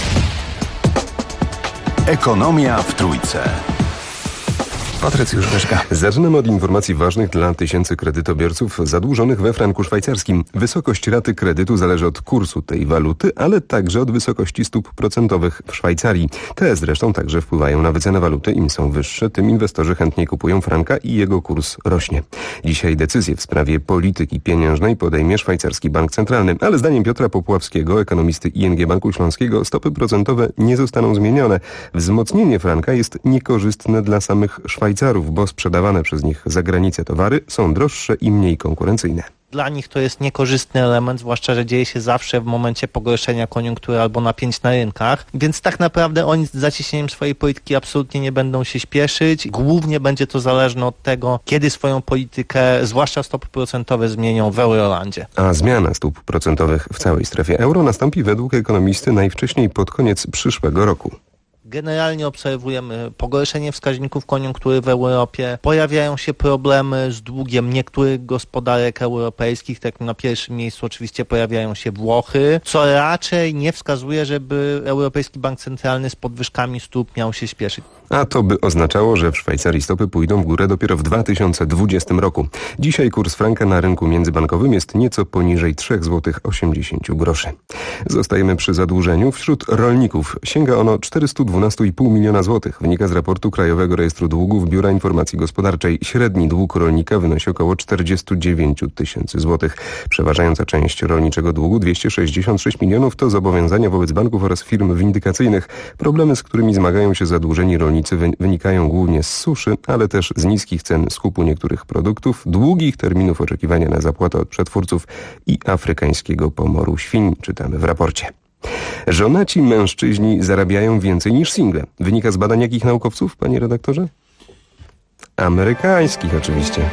Ekonomia w Trójce. Patrycjusz Wyszka. Zaczynamy od informacji ważnych dla tysięcy kredytobiorców zadłużonych we franku szwajcarskim. Wysokość raty kredytu zależy od kursu tej waluty, ale także od wysokości stóp procentowych w Szwajcarii. Te zresztą także wpływają na wycenę waluty. Im są wyższe, tym inwestorzy chętniej kupują franka i jego kurs rośnie. Dzisiaj decyzję w sprawie polityki pieniężnej podejmie Szwajcarski Bank Centralny, ale zdaniem Piotra Popławskiego, ekonomisty ING Banku Śląskiego, stopy procentowe nie zostaną zmienione. Wzmocnienie franka jest niekorzystne dla samych Szwajcarów, bo sprzedawane przez nich za granicę towary są droższe i mniej konkurencyjne. Dla nich to jest niekorzystny element, zwłaszcza, że dzieje się zawsze w momencie pogorszenia koniunktury albo napięć na rynkach, więc tak naprawdę oni z zacieśnieniem swojej polityki absolutnie nie będą się śpieszyć. Głównie będzie to zależne od tego, kiedy swoją politykę, zwłaszcza stopy procentowe, zmienią w Eurolandzie. A zmiana stóp procentowych w całej strefie euro nastąpi według ekonomisty najwcześniej pod koniec przyszłego roku. Generalnie obserwujemy pogorszenie wskaźników koniunktury w Europie. Pojawiają się problemy z długiem niektórych gospodarek europejskich. Tak na pierwszym miejscu oczywiście pojawiają się Włochy, co raczej nie wskazuje, żeby Europejski Bank Centralny z podwyżkami stóp miał się śpieszyć. A to by oznaczało, że w Szwajcarii stopy pójdą w górę dopiero w 2020 roku. Dzisiaj kurs franka na rynku międzybankowym jest nieco poniżej 3,80 zł. Zostajemy przy zadłużeniu. Wśród rolników sięga ono 412 12,5 miliona złotych. Wynika z raportu Krajowego Rejestru Długów Biura Informacji Gospodarczej. Średni dług rolnika wynosi około 49 tysięcy złotych. Przeważająca część rolniczego długu, 266 milionów, to zobowiązania wobec banków oraz firm windykacyjnych. Problemy, z którymi zmagają się zadłużeni rolnicy, wynikają głównie z suszy, ale też z niskich cen skupu niektórych produktów, długich terminów oczekiwania na zapłatę od przetwórców i afrykańskiego pomoru świń, czytamy w raporcie. Żonaci mężczyźni zarabiają więcej niż single. Wynika z badań jakich naukowców, panie redaktorze? Amerykańskich oczywiście.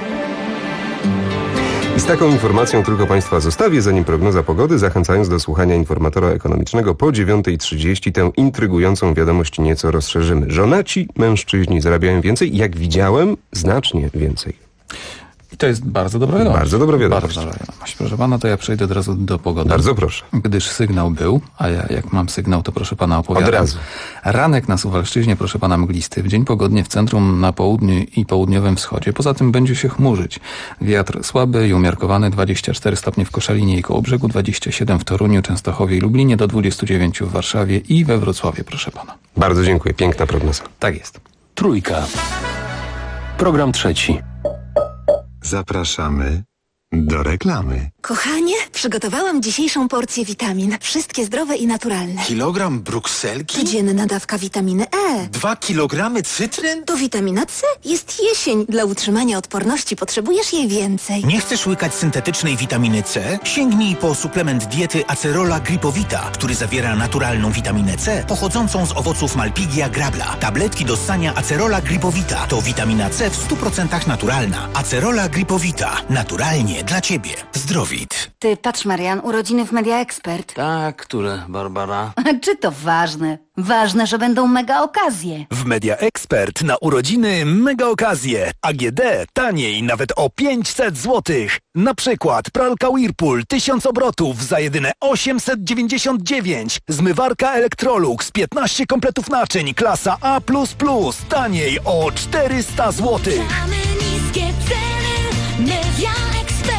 I z taką informacją tylko Państwa zostawię, zanim prognoza pogody, zachęcając do słuchania informatora ekonomicznego po 9:30. Tę intrygującą wiadomość nieco rozszerzymy. Żonaci mężczyźni zarabiają więcej, jak widziałem, znacznie więcej. I to jest bardzo dobra wiadomość. Bardzo dobra wiadomość. Bardzo dobra wiadomość. Proszę pana, to ja przejdę od razu do pogody. Bardzo proszę. Gdyż sygnał był, a ja jak mam sygnał, to proszę pana opowiadam. Od razu. Ranek na Suwalszczyźnie, proszę pana, mglisty. W dzień pogodnie w centrum, na południu i południowym wschodzie. Poza tym będzie się chmurzyć. Wiatr słaby i umiarkowany, 24 stopnie w Koszalinie i Kołobrzegu, 27 w Toruniu, Częstochowie i Lublinie, do 29 w Warszawie i we Wrocławiu, proszę pana. Bardzo dziękuję. Piękna prognoza. Tak jest. Trójka. Program trzeci. Zapraszamy do reklamy. Kochanie, przygotowałam dzisiejszą porcję witamin. Wszystkie zdrowe i naturalne. Kilogram brukselki? Codzienna dawka witaminy E. 2 kilogramy cytryn? To witamina C. Jest jesień. Dla utrzymania odporności potrzebujesz jej więcej. Nie chcesz łykać syntetycznej witaminy C? Sięgnij po suplement diety Acerola Gripowita, który zawiera naturalną witaminę C pochodzącą z owoców Malpighia grabla. Tabletki do ssania Acerola Gripowita to witamina C w 100% naturalna. Acerola Gripowita. Naturalnie dla Ciebie. Zdrowit. Ty, patrz Marian, urodziny w Media Expert. Tak, które, Barbara? Czy to ważne? Ważne, że będą mega okazje. W Media Expert na urodziny mega okazje. AGD taniej nawet o 500 zł. Na przykład pralka Whirlpool 1000 obrotów za jedyne 899. Zmywarka Electrolux 15 kompletów naczyń klasa A++. Taniej o 400 zł. Niskie ceny, Media Expert.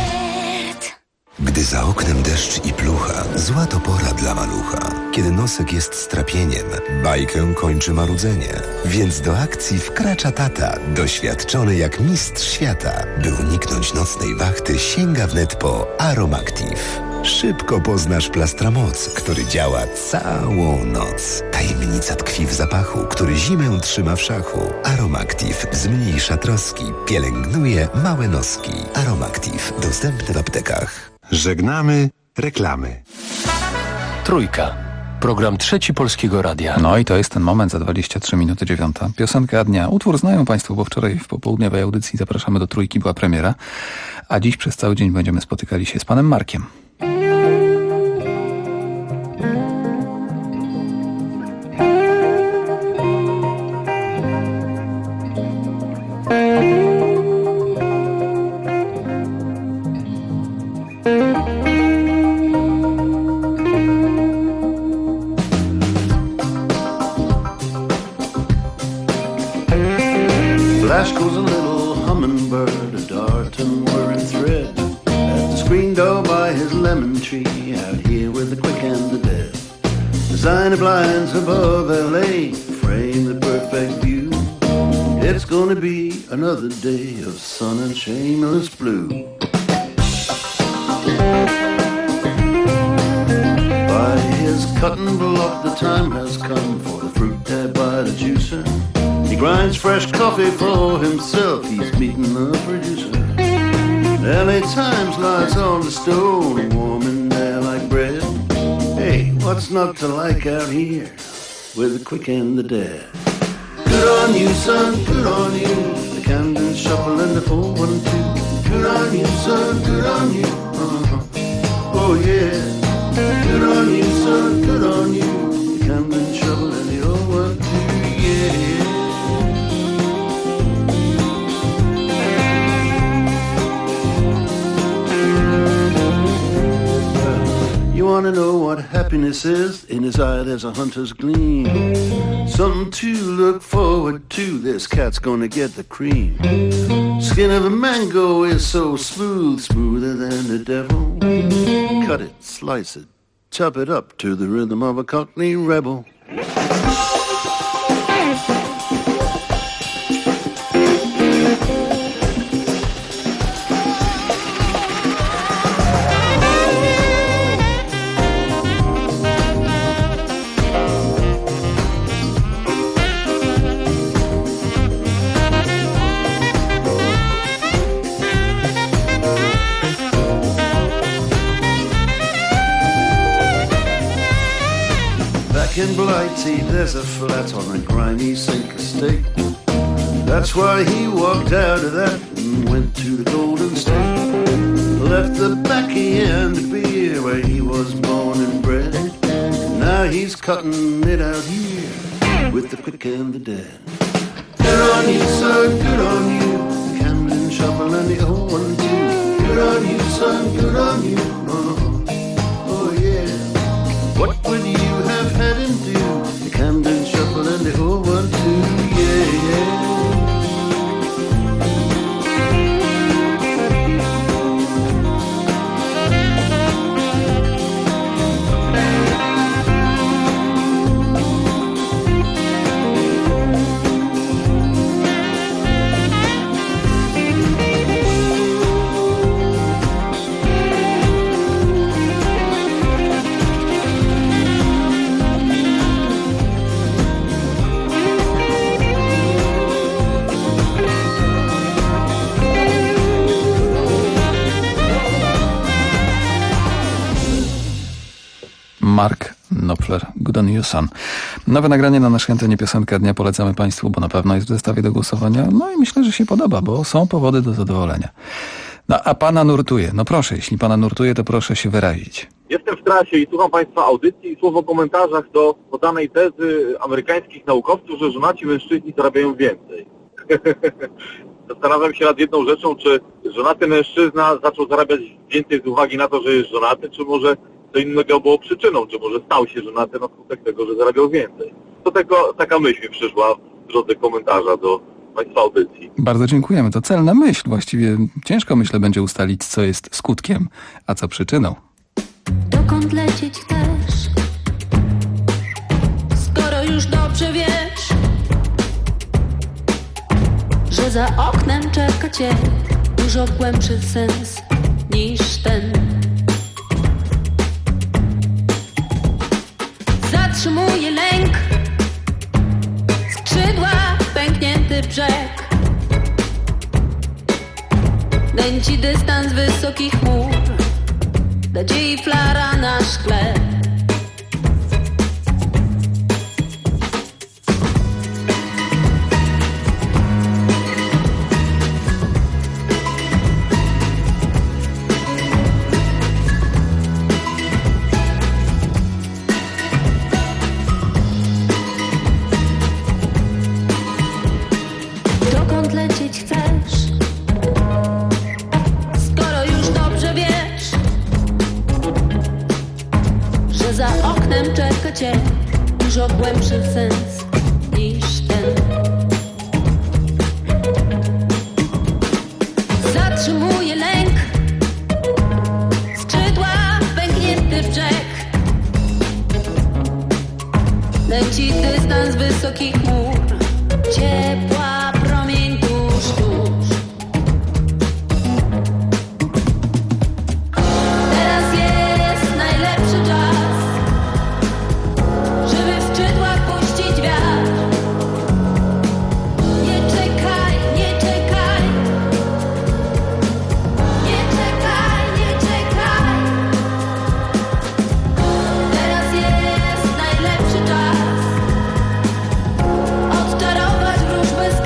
Gdy za oknem deszcz i plucha, zła to pora dla malucha. Kiedy nosek jest strapieniem, bajkę kończy marudzenie. Więc do akcji wkracza tata, doświadczony jak mistrz świata. By uniknąć nocnej wachty, sięga wnet po Aromactive. Szybko poznasz Plastramoc, który działa całą noc. Tajemnica tkwi w zapachu, który zimę trzyma w szachu. Aromactive zmniejsza troski, pielęgnuje małe noski. Aromactive dostępny w aptekach. Żegnamy reklamy. Trójka. Program trzeci Polskiego Radia. No i to jest ten moment za 23 minuty 9. Piosenka dnia. Utwór znają Państwo, bo wczoraj w popołudniowej audycji Zapraszamy do Trójki była premiera, a dziś przez cały dzień będziemy spotykali się z panem Markiem. Flash goes a little hummingbird, a darting whirring thread at the screen door by his lemon tree, out here with the quick and the dead. Designer blinds above LA frame the perfect view. It's gonna be another day of sun and shameless blue. By his cutting block the time has come for the fruit dab by the juicer. He grinds fresh coffee for himself, he's meeting the producer. LA Times lies on the stone, warm in there like bread. Hey, what's not to like out here with the quick and the dead? Good on you, son, good on you. The Camden Shuffle and the 412. Good on you, son, good on you. Oh yeah. Good on you, son, good on you. The Camden Shuffle and the 012, yeah. You wanna know what happiness is? In his eye there's a hunter's gleam. Something to look forward to, this cat's gonna get the cream. Skin of a mango is so smooth, smoother than the devil. Cut it, slice it, chop it up to the rhythm of a Cockney rebel. back in Blighty, there's a flat on a grimy sink estate. That's why he walked out of that and went to the Golden State. Left the back-end beer where he was born and bred. Now he's cutting it out here with the quick and the dead. Good on you, son, good on you. The Camden Shuffle and the 012. Good on you, son, good on you. Oh yeah. What would you have had him do? The Camden Shuffle and the 012. Yeah, yeah. Mark Knopfler, Good on You Son. Nowe nagranie na nasz antenie Piosenka Dnia polecamy Państwu, bo na pewno jest w zestawie do głosowania. No i myślę, że się podoba, bo są powody do zadowolenia. No a pana nurtuje. No proszę, jeśli pana nurtuje, to proszę się wyrazić. Jestem w trasie i słucham Państwa audycji i słowo w komentarzach do podanej tezy amerykańskich naukowców, że żonaci mężczyźni zarabiają więcej. Zastanawiam się nad jedną rzeczą, czy żonaty mężczyzna zaczął zarabiać więcej z uwagi na to, że jest żonaty, czy może co innego było przyczyną, czy może stał się żonaty na skutek tego, że zarabiał więcej. To taka myśl mi przyszła w drodze komentarza do Państwa audycji. Bardzo dziękujemy. To celna myśl. Właściwie ciężko, myślę, będzie ustalić, co jest skutkiem, a co przyczyną. Dokąd lecieć chcesz? Skoro już dobrze wiesz, że za oknem czeka cię dużo głębszy sens niż ten. Zatrzymuje lęk, skrzydła, pęknięty brzeg. Nęci dystans wysokich chmur, nadziei flara na szkle. Dokąd lecieć chcesz? Skoro już dobrze wiesz, że za oknem czeka cię dużo głębszy sens niż ten. Zatrzymuje lęk, skrzydła, pęknięty brzeg. Leci dystans wysokich chmur, ciepła promień tuż, tuż. Teraz jest najlepszy czas, żeby w skrzydłach puścić wiatr. Nie czekaj, nie czekaj. Nie czekaj, nie czekaj. Teraz jest najlepszy czas odczarować wróżbę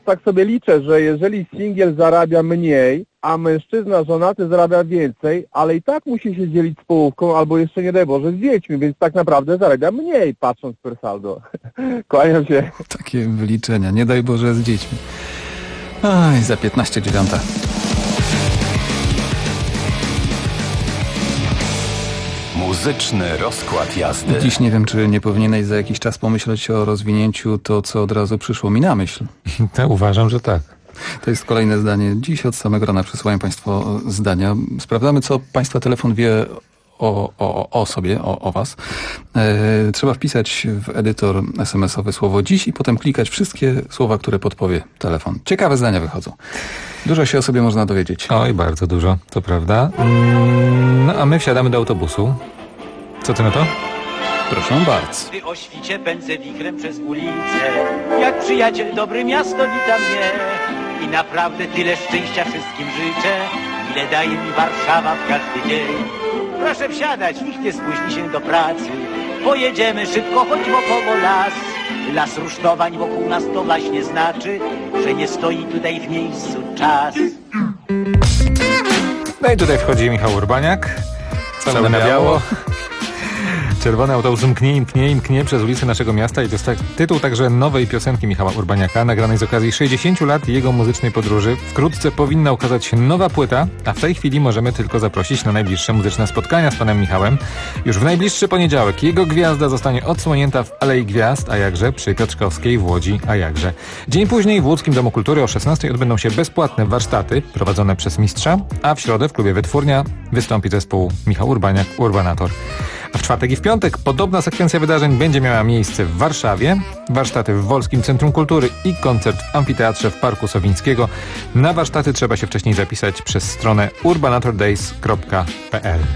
tak sobie liczę, że jeżeli singiel zarabia mniej, a mężczyzna żonaty zarabia więcej, ale i tak musi się dzielić z połówką albo jeszcze nie daj Boże z dziećmi, więc tak naprawdę zarabia mniej, patrząc per saldo. Kłaniam się. Takie wyliczenia, nie daj Boże z dziećmi. Oj, za 15:09. Muzyczny rozkład jazdy. Dziś nie wiem, czy nie powinieneś za jakiś czas pomyśleć o rozwinięciu to, co od razu przyszło mi na myśl. Uważam, że tak. To jest kolejne zdanie. Dziś od samego rana przesyłają Państwo zdania. Sprawdzamy, co Państwa telefon wie o sobie, o Was. Trzeba wpisać w edytor SMS-owy słowo dziś i potem klikać wszystkie słowa, które podpowie telefon. Ciekawe zdania wychodzą. Dużo się o sobie można dowiedzieć. Oj, bardzo dużo, to prawda. No a my wsiadamy do autobusu. Co ty na to? Proszę bardzo. Gdy o świcie pędzę wichrem przez ulicę, jak przyjaciel dobry miasto wita mnie. I naprawdę tyle szczęścia wszystkim życzę, ile daje mi Warszawa w każdy dzień. Proszę wsiadać, nikt nie spóźni się do pracy. Pojedziemy szybko, choć wokoło las. Las rusztowań wokół nas to właśnie znaczy, że nie stoi tutaj w miejscu czas. No i tutaj wchodzi Michał Urbaniak. Cały na biało. Czerwony autobus mknie przez ulice naszego miasta i to jest tytuł także nowej piosenki Michała Urbaniaka, nagranej z okazji 60 lat jego muzycznej podróży. Wkrótce powinna ukazać się nowa płyta, a w tej chwili możemy tylko zaprosić na najbliższe muzyczne spotkania z panem Michałem. Już w najbliższy poniedziałek jego gwiazda zostanie odsłonięta w Alei Gwiazd, a jakże przy Piotrkowskiej w Łodzi, a jakże. Dzień później w Łódzkim Domu Kultury o 16 odbędą się bezpłatne warsztaty prowadzone przez mistrza, a w środę w klubie Wytwórnia wystąpi zespół Michał Urbaniak, Urbanator. A w czwartek i w piątek podobna sekwencja wydarzeń będzie miała miejsce w Warszawie, warsztaty w Wolskim Centrum Kultury i koncert w Amfiteatrze w Parku Sowińskiego. Na warsztaty trzeba się wcześniej zapisać przez stronę urbanatordays.pl.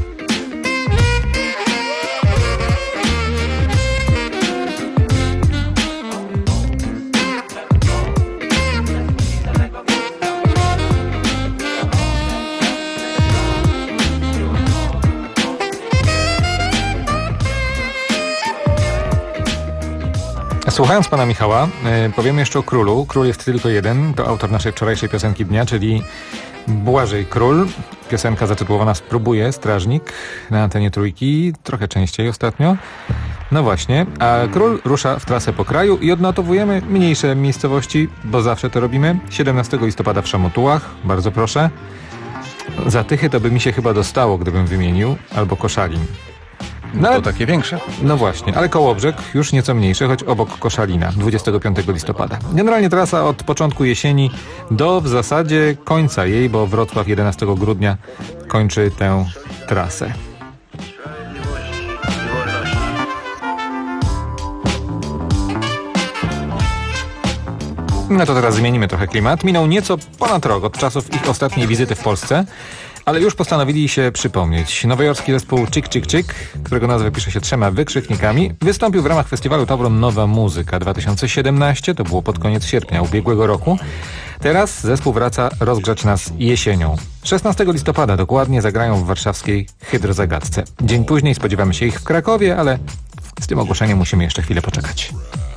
Słuchając pana Michała, powiemy jeszcze o Królu. Król jest tylko jeden, to autor naszej wczorajszej piosenki dnia, czyli Błażej Król. Piosenka zatytułowana Spróbuję, strażnik, na antenie Trójki, trochę częściej ostatnio. No właśnie, a Król rusza w trasę po kraju i odnotowujemy mniejsze miejscowości, bo zawsze to robimy. 17 listopada w Szamotułach, bardzo proszę. Zatychy to by mi się chyba dostało, gdybym wymienił, albo Koszalin. No, to takie większe. No właśnie, ale Kołobrzeg już nieco mniejszy, choć obok Koszalina, 25 listopada. Generalnie trasa od początku jesieni do w zasadzie końca jej, bo Wrocław 11 grudnia kończy tę trasę. No to teraz zmienimy trochę klimat. Minął nieco ponad rok od czasów ich ostatniej wizyty w Polsce, ale już postanowili się przypomnieć. Nowojorski zespół Chick Chick Chick, którego nazwę pisze się 3 wykrzyknikami, wystąpił w ramach festiwalu Tauron Nowa Muzyka 2017, to było pod koniec sierpnia ubiegłego roku. Teraz zespół wraca rozgrzać nas jesienią. 16 listopada dokładnie zagrają w warszawskiej Hydrozagadce. Dzień później spodziewamy się ich w Krakowie, ale z tym ogłoszeniem musimy jeszcze chwilę poczekać.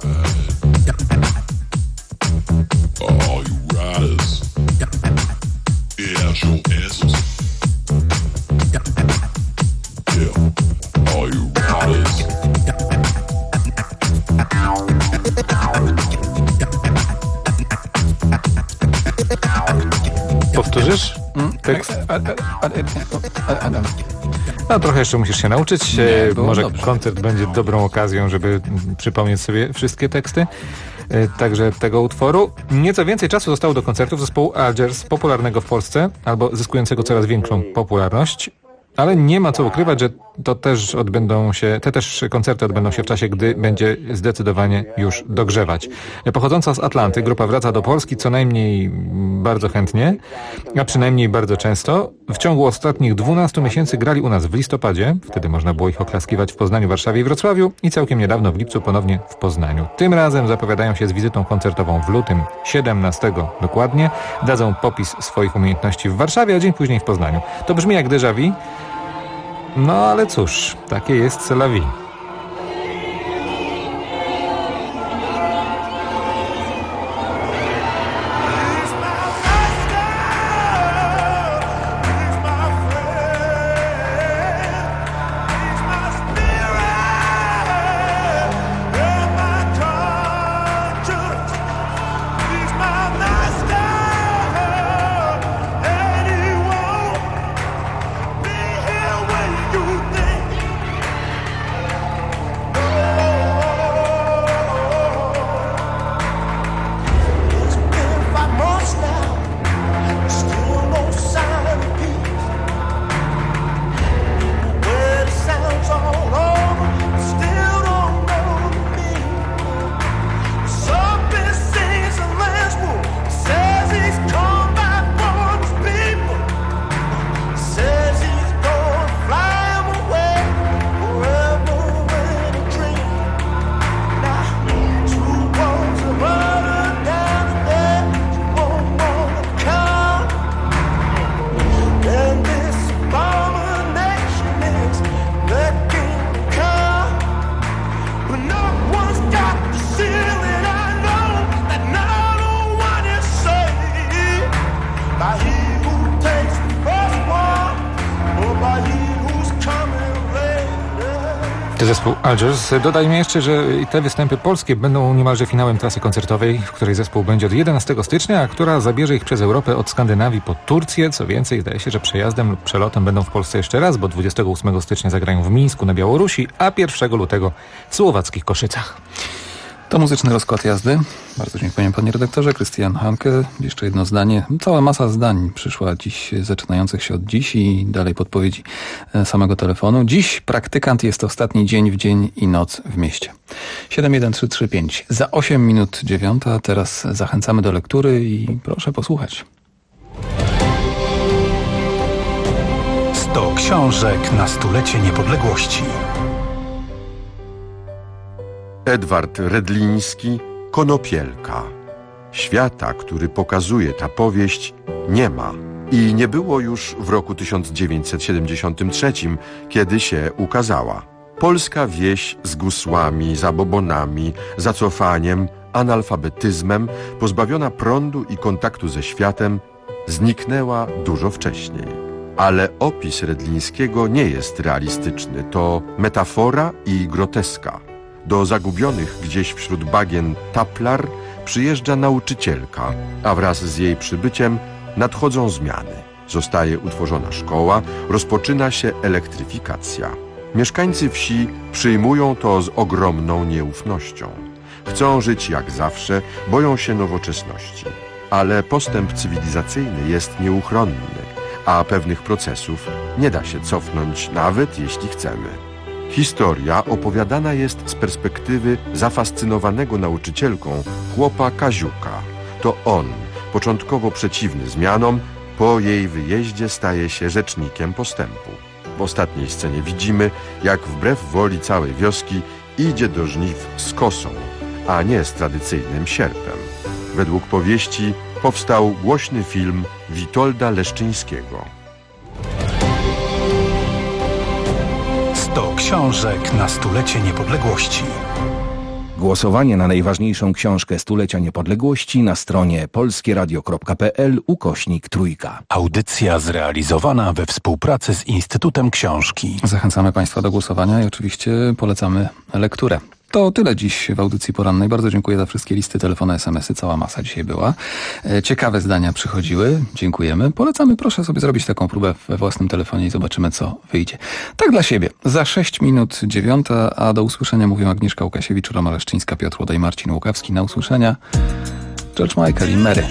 Powtórzysz tekst? No trochę jeszcze musisz się nauczyć. Może dobrze. Koncert będzie dobrą okazją, żeby przypomnieć sobie wszystkie teksty. Także tego utworu. Nieco więcej czasu zostało do koncertów zespołu Algiers, popularnego w Polsce, albo zyskującego coraz większą popularność. Ale nie ma co ukrywać, że te też koncerty odbędą się w czasie, gdy będzie zdecydowanie już dogrzewać. Pochodząca z Atlanty grupa wraca do Polski co najmniej bardzo chętnie, a przynajmniej bardzo często. W ciągu ostatnich 12 miesięcy grali u nas w listopadzie, wtedy można było ich oklaskiwać w Poznaniu, Warszawie i Wrocławiu i całkiem niedawno w lipcu ponownie w Poznaniu. Tym razem zapowiadają się z wizytą koncertową w lutym, 17 dokładnie. Dadzą popis swoich umiejętności w Warszawie, a dzień później w Poznaniu. To brzmi jak déjà vu. No ale cóż, takie jest c'est la vie. Zespół Algiers. Dodajmy jeszcze, że te występy polskie będą niemalże finałem trasy koncertowej, w której zespół będzie od 11 stycznia, a która zabierze ich przez Europę od Skandynawii po Turcję. Co więcej, zdaje się, że przejazdem lub przelotem będą w Polsce jeszcze raz, bo 28 stycznia zagrają w Mińsku na Białorusi, a 1 lutego w słowackich Koszycach. To muzyczny rozkład jazdy. Bardzo dziękuję panie redaktorze. Krystian Hanke. Jeszcze jedno zdanie. Cała masa zdań przyszła dziś, zaczynających się od dziś i dalej podpowiedzi samego telefonu. Dziś praktykant jest ostatni dzień w dzień i noc w mieście. 71335. Za 8 minut 9. Teraz zachęcamy do lektury i proszę posłuchać. 100 książek na stulecie niepodległości. Edward Redliński, Konopielka. Świata, który pokazuje ta powieść, nie ma. I nie było już w roku 1973, kiedy się ukazała. Polska wieś z gusłami, zabobonami, zacofaniem, analfabetyzmem, pozbawiona prądu i kontaktu ze światem, zniknęła dużo wcześniej. Ale opis Redlińskiego nie jest realistyczny, to metafora i groteska. Do zagubionych gdzieś wśród bagien Taplar przyjeżdża nauczycielka, a wraz z jej przybyciem nadchodzą zmiany. Zostaje utworzona szkoła, rozpoczyna się elektryfikacja. Mieszkańcy wsi przyjmują to z ogromną nieufnością. Chcą żyć jak zawsze, boją się nowoczesności. Ale postęp cywilizacyjny jest nieuchronny, a pewnych procesów nie da się cofnąć, nawet jeśli chcemy. Historia opowiadana jest z perspektywy zafascynowanego nauczycielką chłopa Kaziuka. To on, początkowo przeciwny zmianom, po jej wyjeździe staje się rzecznikiem postępu. W ostatniej scenie widzimy, jak wbrew woli całej wioski idzie do żniw z kosą, a nie z tradycyjnym sierpem. Według powieści powstał głośny film Witolda Leszczyńskiego. 100 książek na stulecie niepodległości. Głosowanie na najważniejszą książkę stulecia niepodległości na stronie polskieradio.pl/3. Audycja zrealizowana we współpracy z Instytutem Książki. Zachęcamy państwa do głosowania i oczywiście polecamy lekturę. To tyle dziś w audycji porannej. Bardzo dziękuję za wszystkie listy, telefony, SMS-y. Cała masa dzisiaj była. Ciekawe zdania przychodziły. Dziękujemy. Polecamy, proszę sobie zrobić taką próbę we własnym telefonie i zobaczymy, co wyjdzie. Tak dla siebie. Za 6 minut 9, a do usłyszenia mówią Agnieszka Łukasiewicz, Roma Leszczyńska, Piotr Łoda i Marcin Łukawski. Na usłyszenia George Michael i Mary.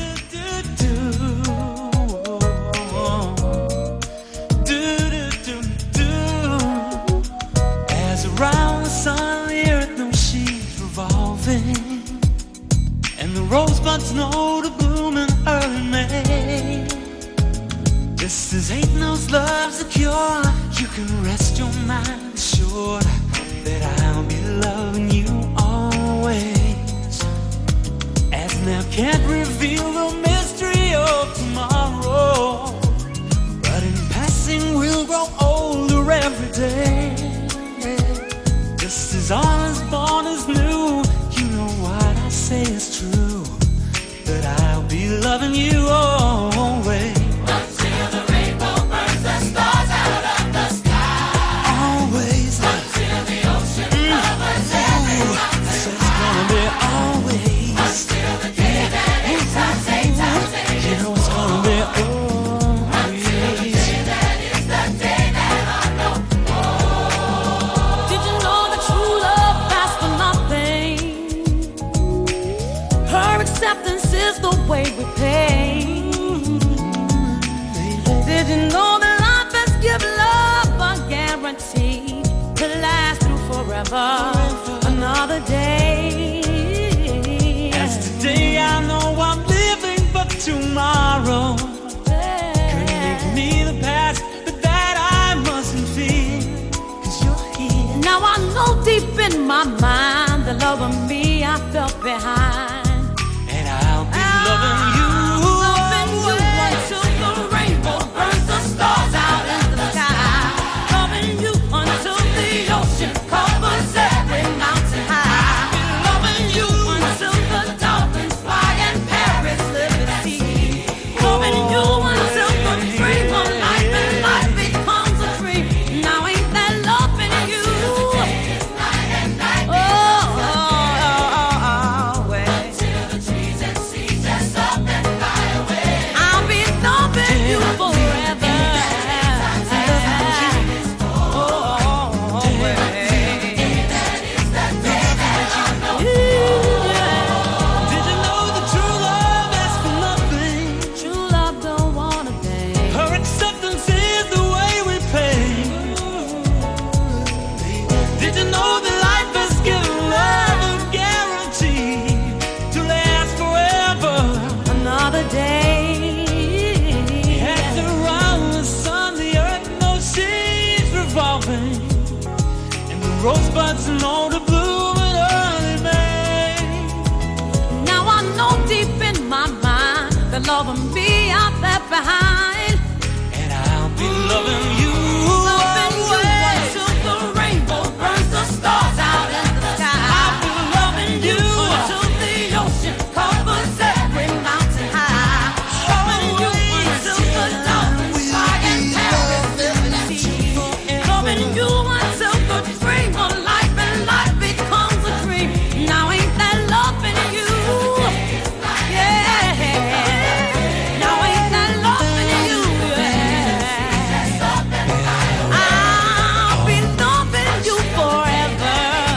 Rosebuds know to bloom in early May. This is ain't no love's a cure. You can rest your mind assured that I'll be loving you always. As now can't reveal the mystery of tomorrow, but in passing we'll grow older every day. This is all as born as new. You know what I say is true, that I'll be loving you always. Until the rainbow burns the stars out of the sky. Always. Until the ocean covers every mountain. So it's gonna be always. Until the day that it's our daytime. You know it's gonna be always. Until the day that is the day that I know. Did you know that true love lasts for nothing? Her acceptance is the way we pay. Did you know that life has given love a guarantee to last through forever, another day? As today I know I'm living for tomorrow. Could make me the past, but that I mustn't fear, 'cause you're here. Now I know deep in my mind the love of me I felt behind. I'll be loving you until the rainbow burns the stars out in the sky. Loving you until the ocean covers every mountain high. Loving you until the dolphins fly and Paris live at sea. Loving you until the dream of life and life becomes a dream. Now ain't that loving you? falling, and the rosebuds know the bloom in early May. Now I know deep in my mind that love will be out there behind, and I'll be loving you. Loving you until the rainbow burns the stars out in the sky. I'll be loving you until the ocean covers every mountain high. Loving you until the dolphins fly and terrorists live in sea. Loving you until the dream of life and life becomes a dream. Now ain't that loving you? Yeah. Now ain't that loving you? Yeah. I'll be loving you forever.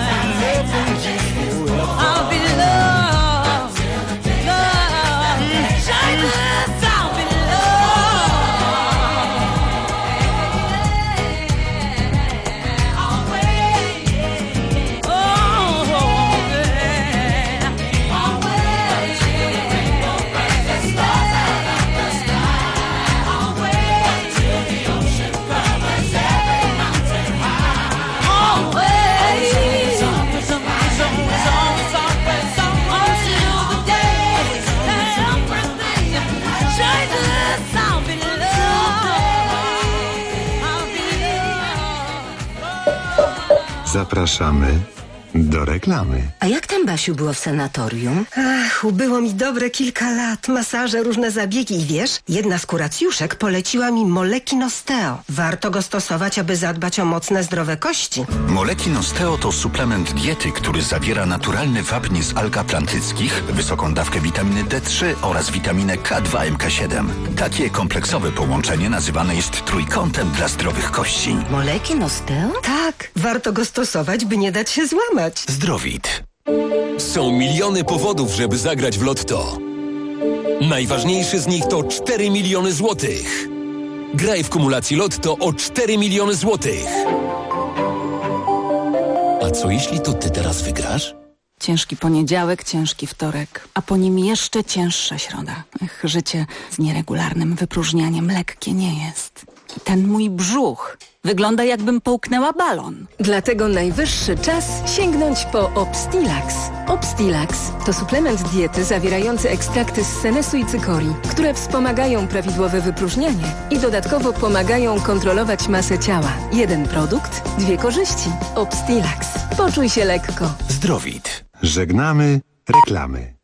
I'll be loved, loved. Changeless, I'll be Zapraszamy do reklamy. A jak tam, Basiu, było w sanatorium? Ach, ubyło mi dobre kilka lat. Masaże, różne zabiegi i wiesz, jedna z kuracjuszek poleciła mi Molekin Osteo. Warto go stosować, aby zadbać o mocne, zdrowe kości. Molekin Osteo to suplement diety, który zawiera naturalny wapń z alg atlantyckich, wysoką dawkę witaminy D3 oraz witaminę K2 MK7. Takie kompleksowe połączenie nazywane jest trójkątem dla zdrowych kości. Molekin Osteo? Tak, warto go stosować, by nie dać się złamać. Zdrowit. Są miliony powodów, żeby zagrać w Lotto. Najważniejszy z nich to 4 miliony złotych. Graj w kumulacji Lotto o 4 miliony złotych. A co jeśli to ty teraz wygrasz? Ciężki poniedziałek, ciężki wtorek, a po nim jeszcze cięższa środa. Ech, życie z nieregularnym wypróżnianiem lekkie nie jest. I ten mój brzuch wygląda, jakbym połknęła balon. Dlatego najwyższy czas sięgnąć po Obstilax. Obstilax to suplement diety zawierający ekstrakty z senesu i cykorii, które wspomagają prawidłowe wypróżnianie i dodatkowo pomagają kontrolować masę ciała. Jeden produkt, dwie korzyści. Obstilax. Poczuj się lekko. Zdrowit. Żegnamy reklamy.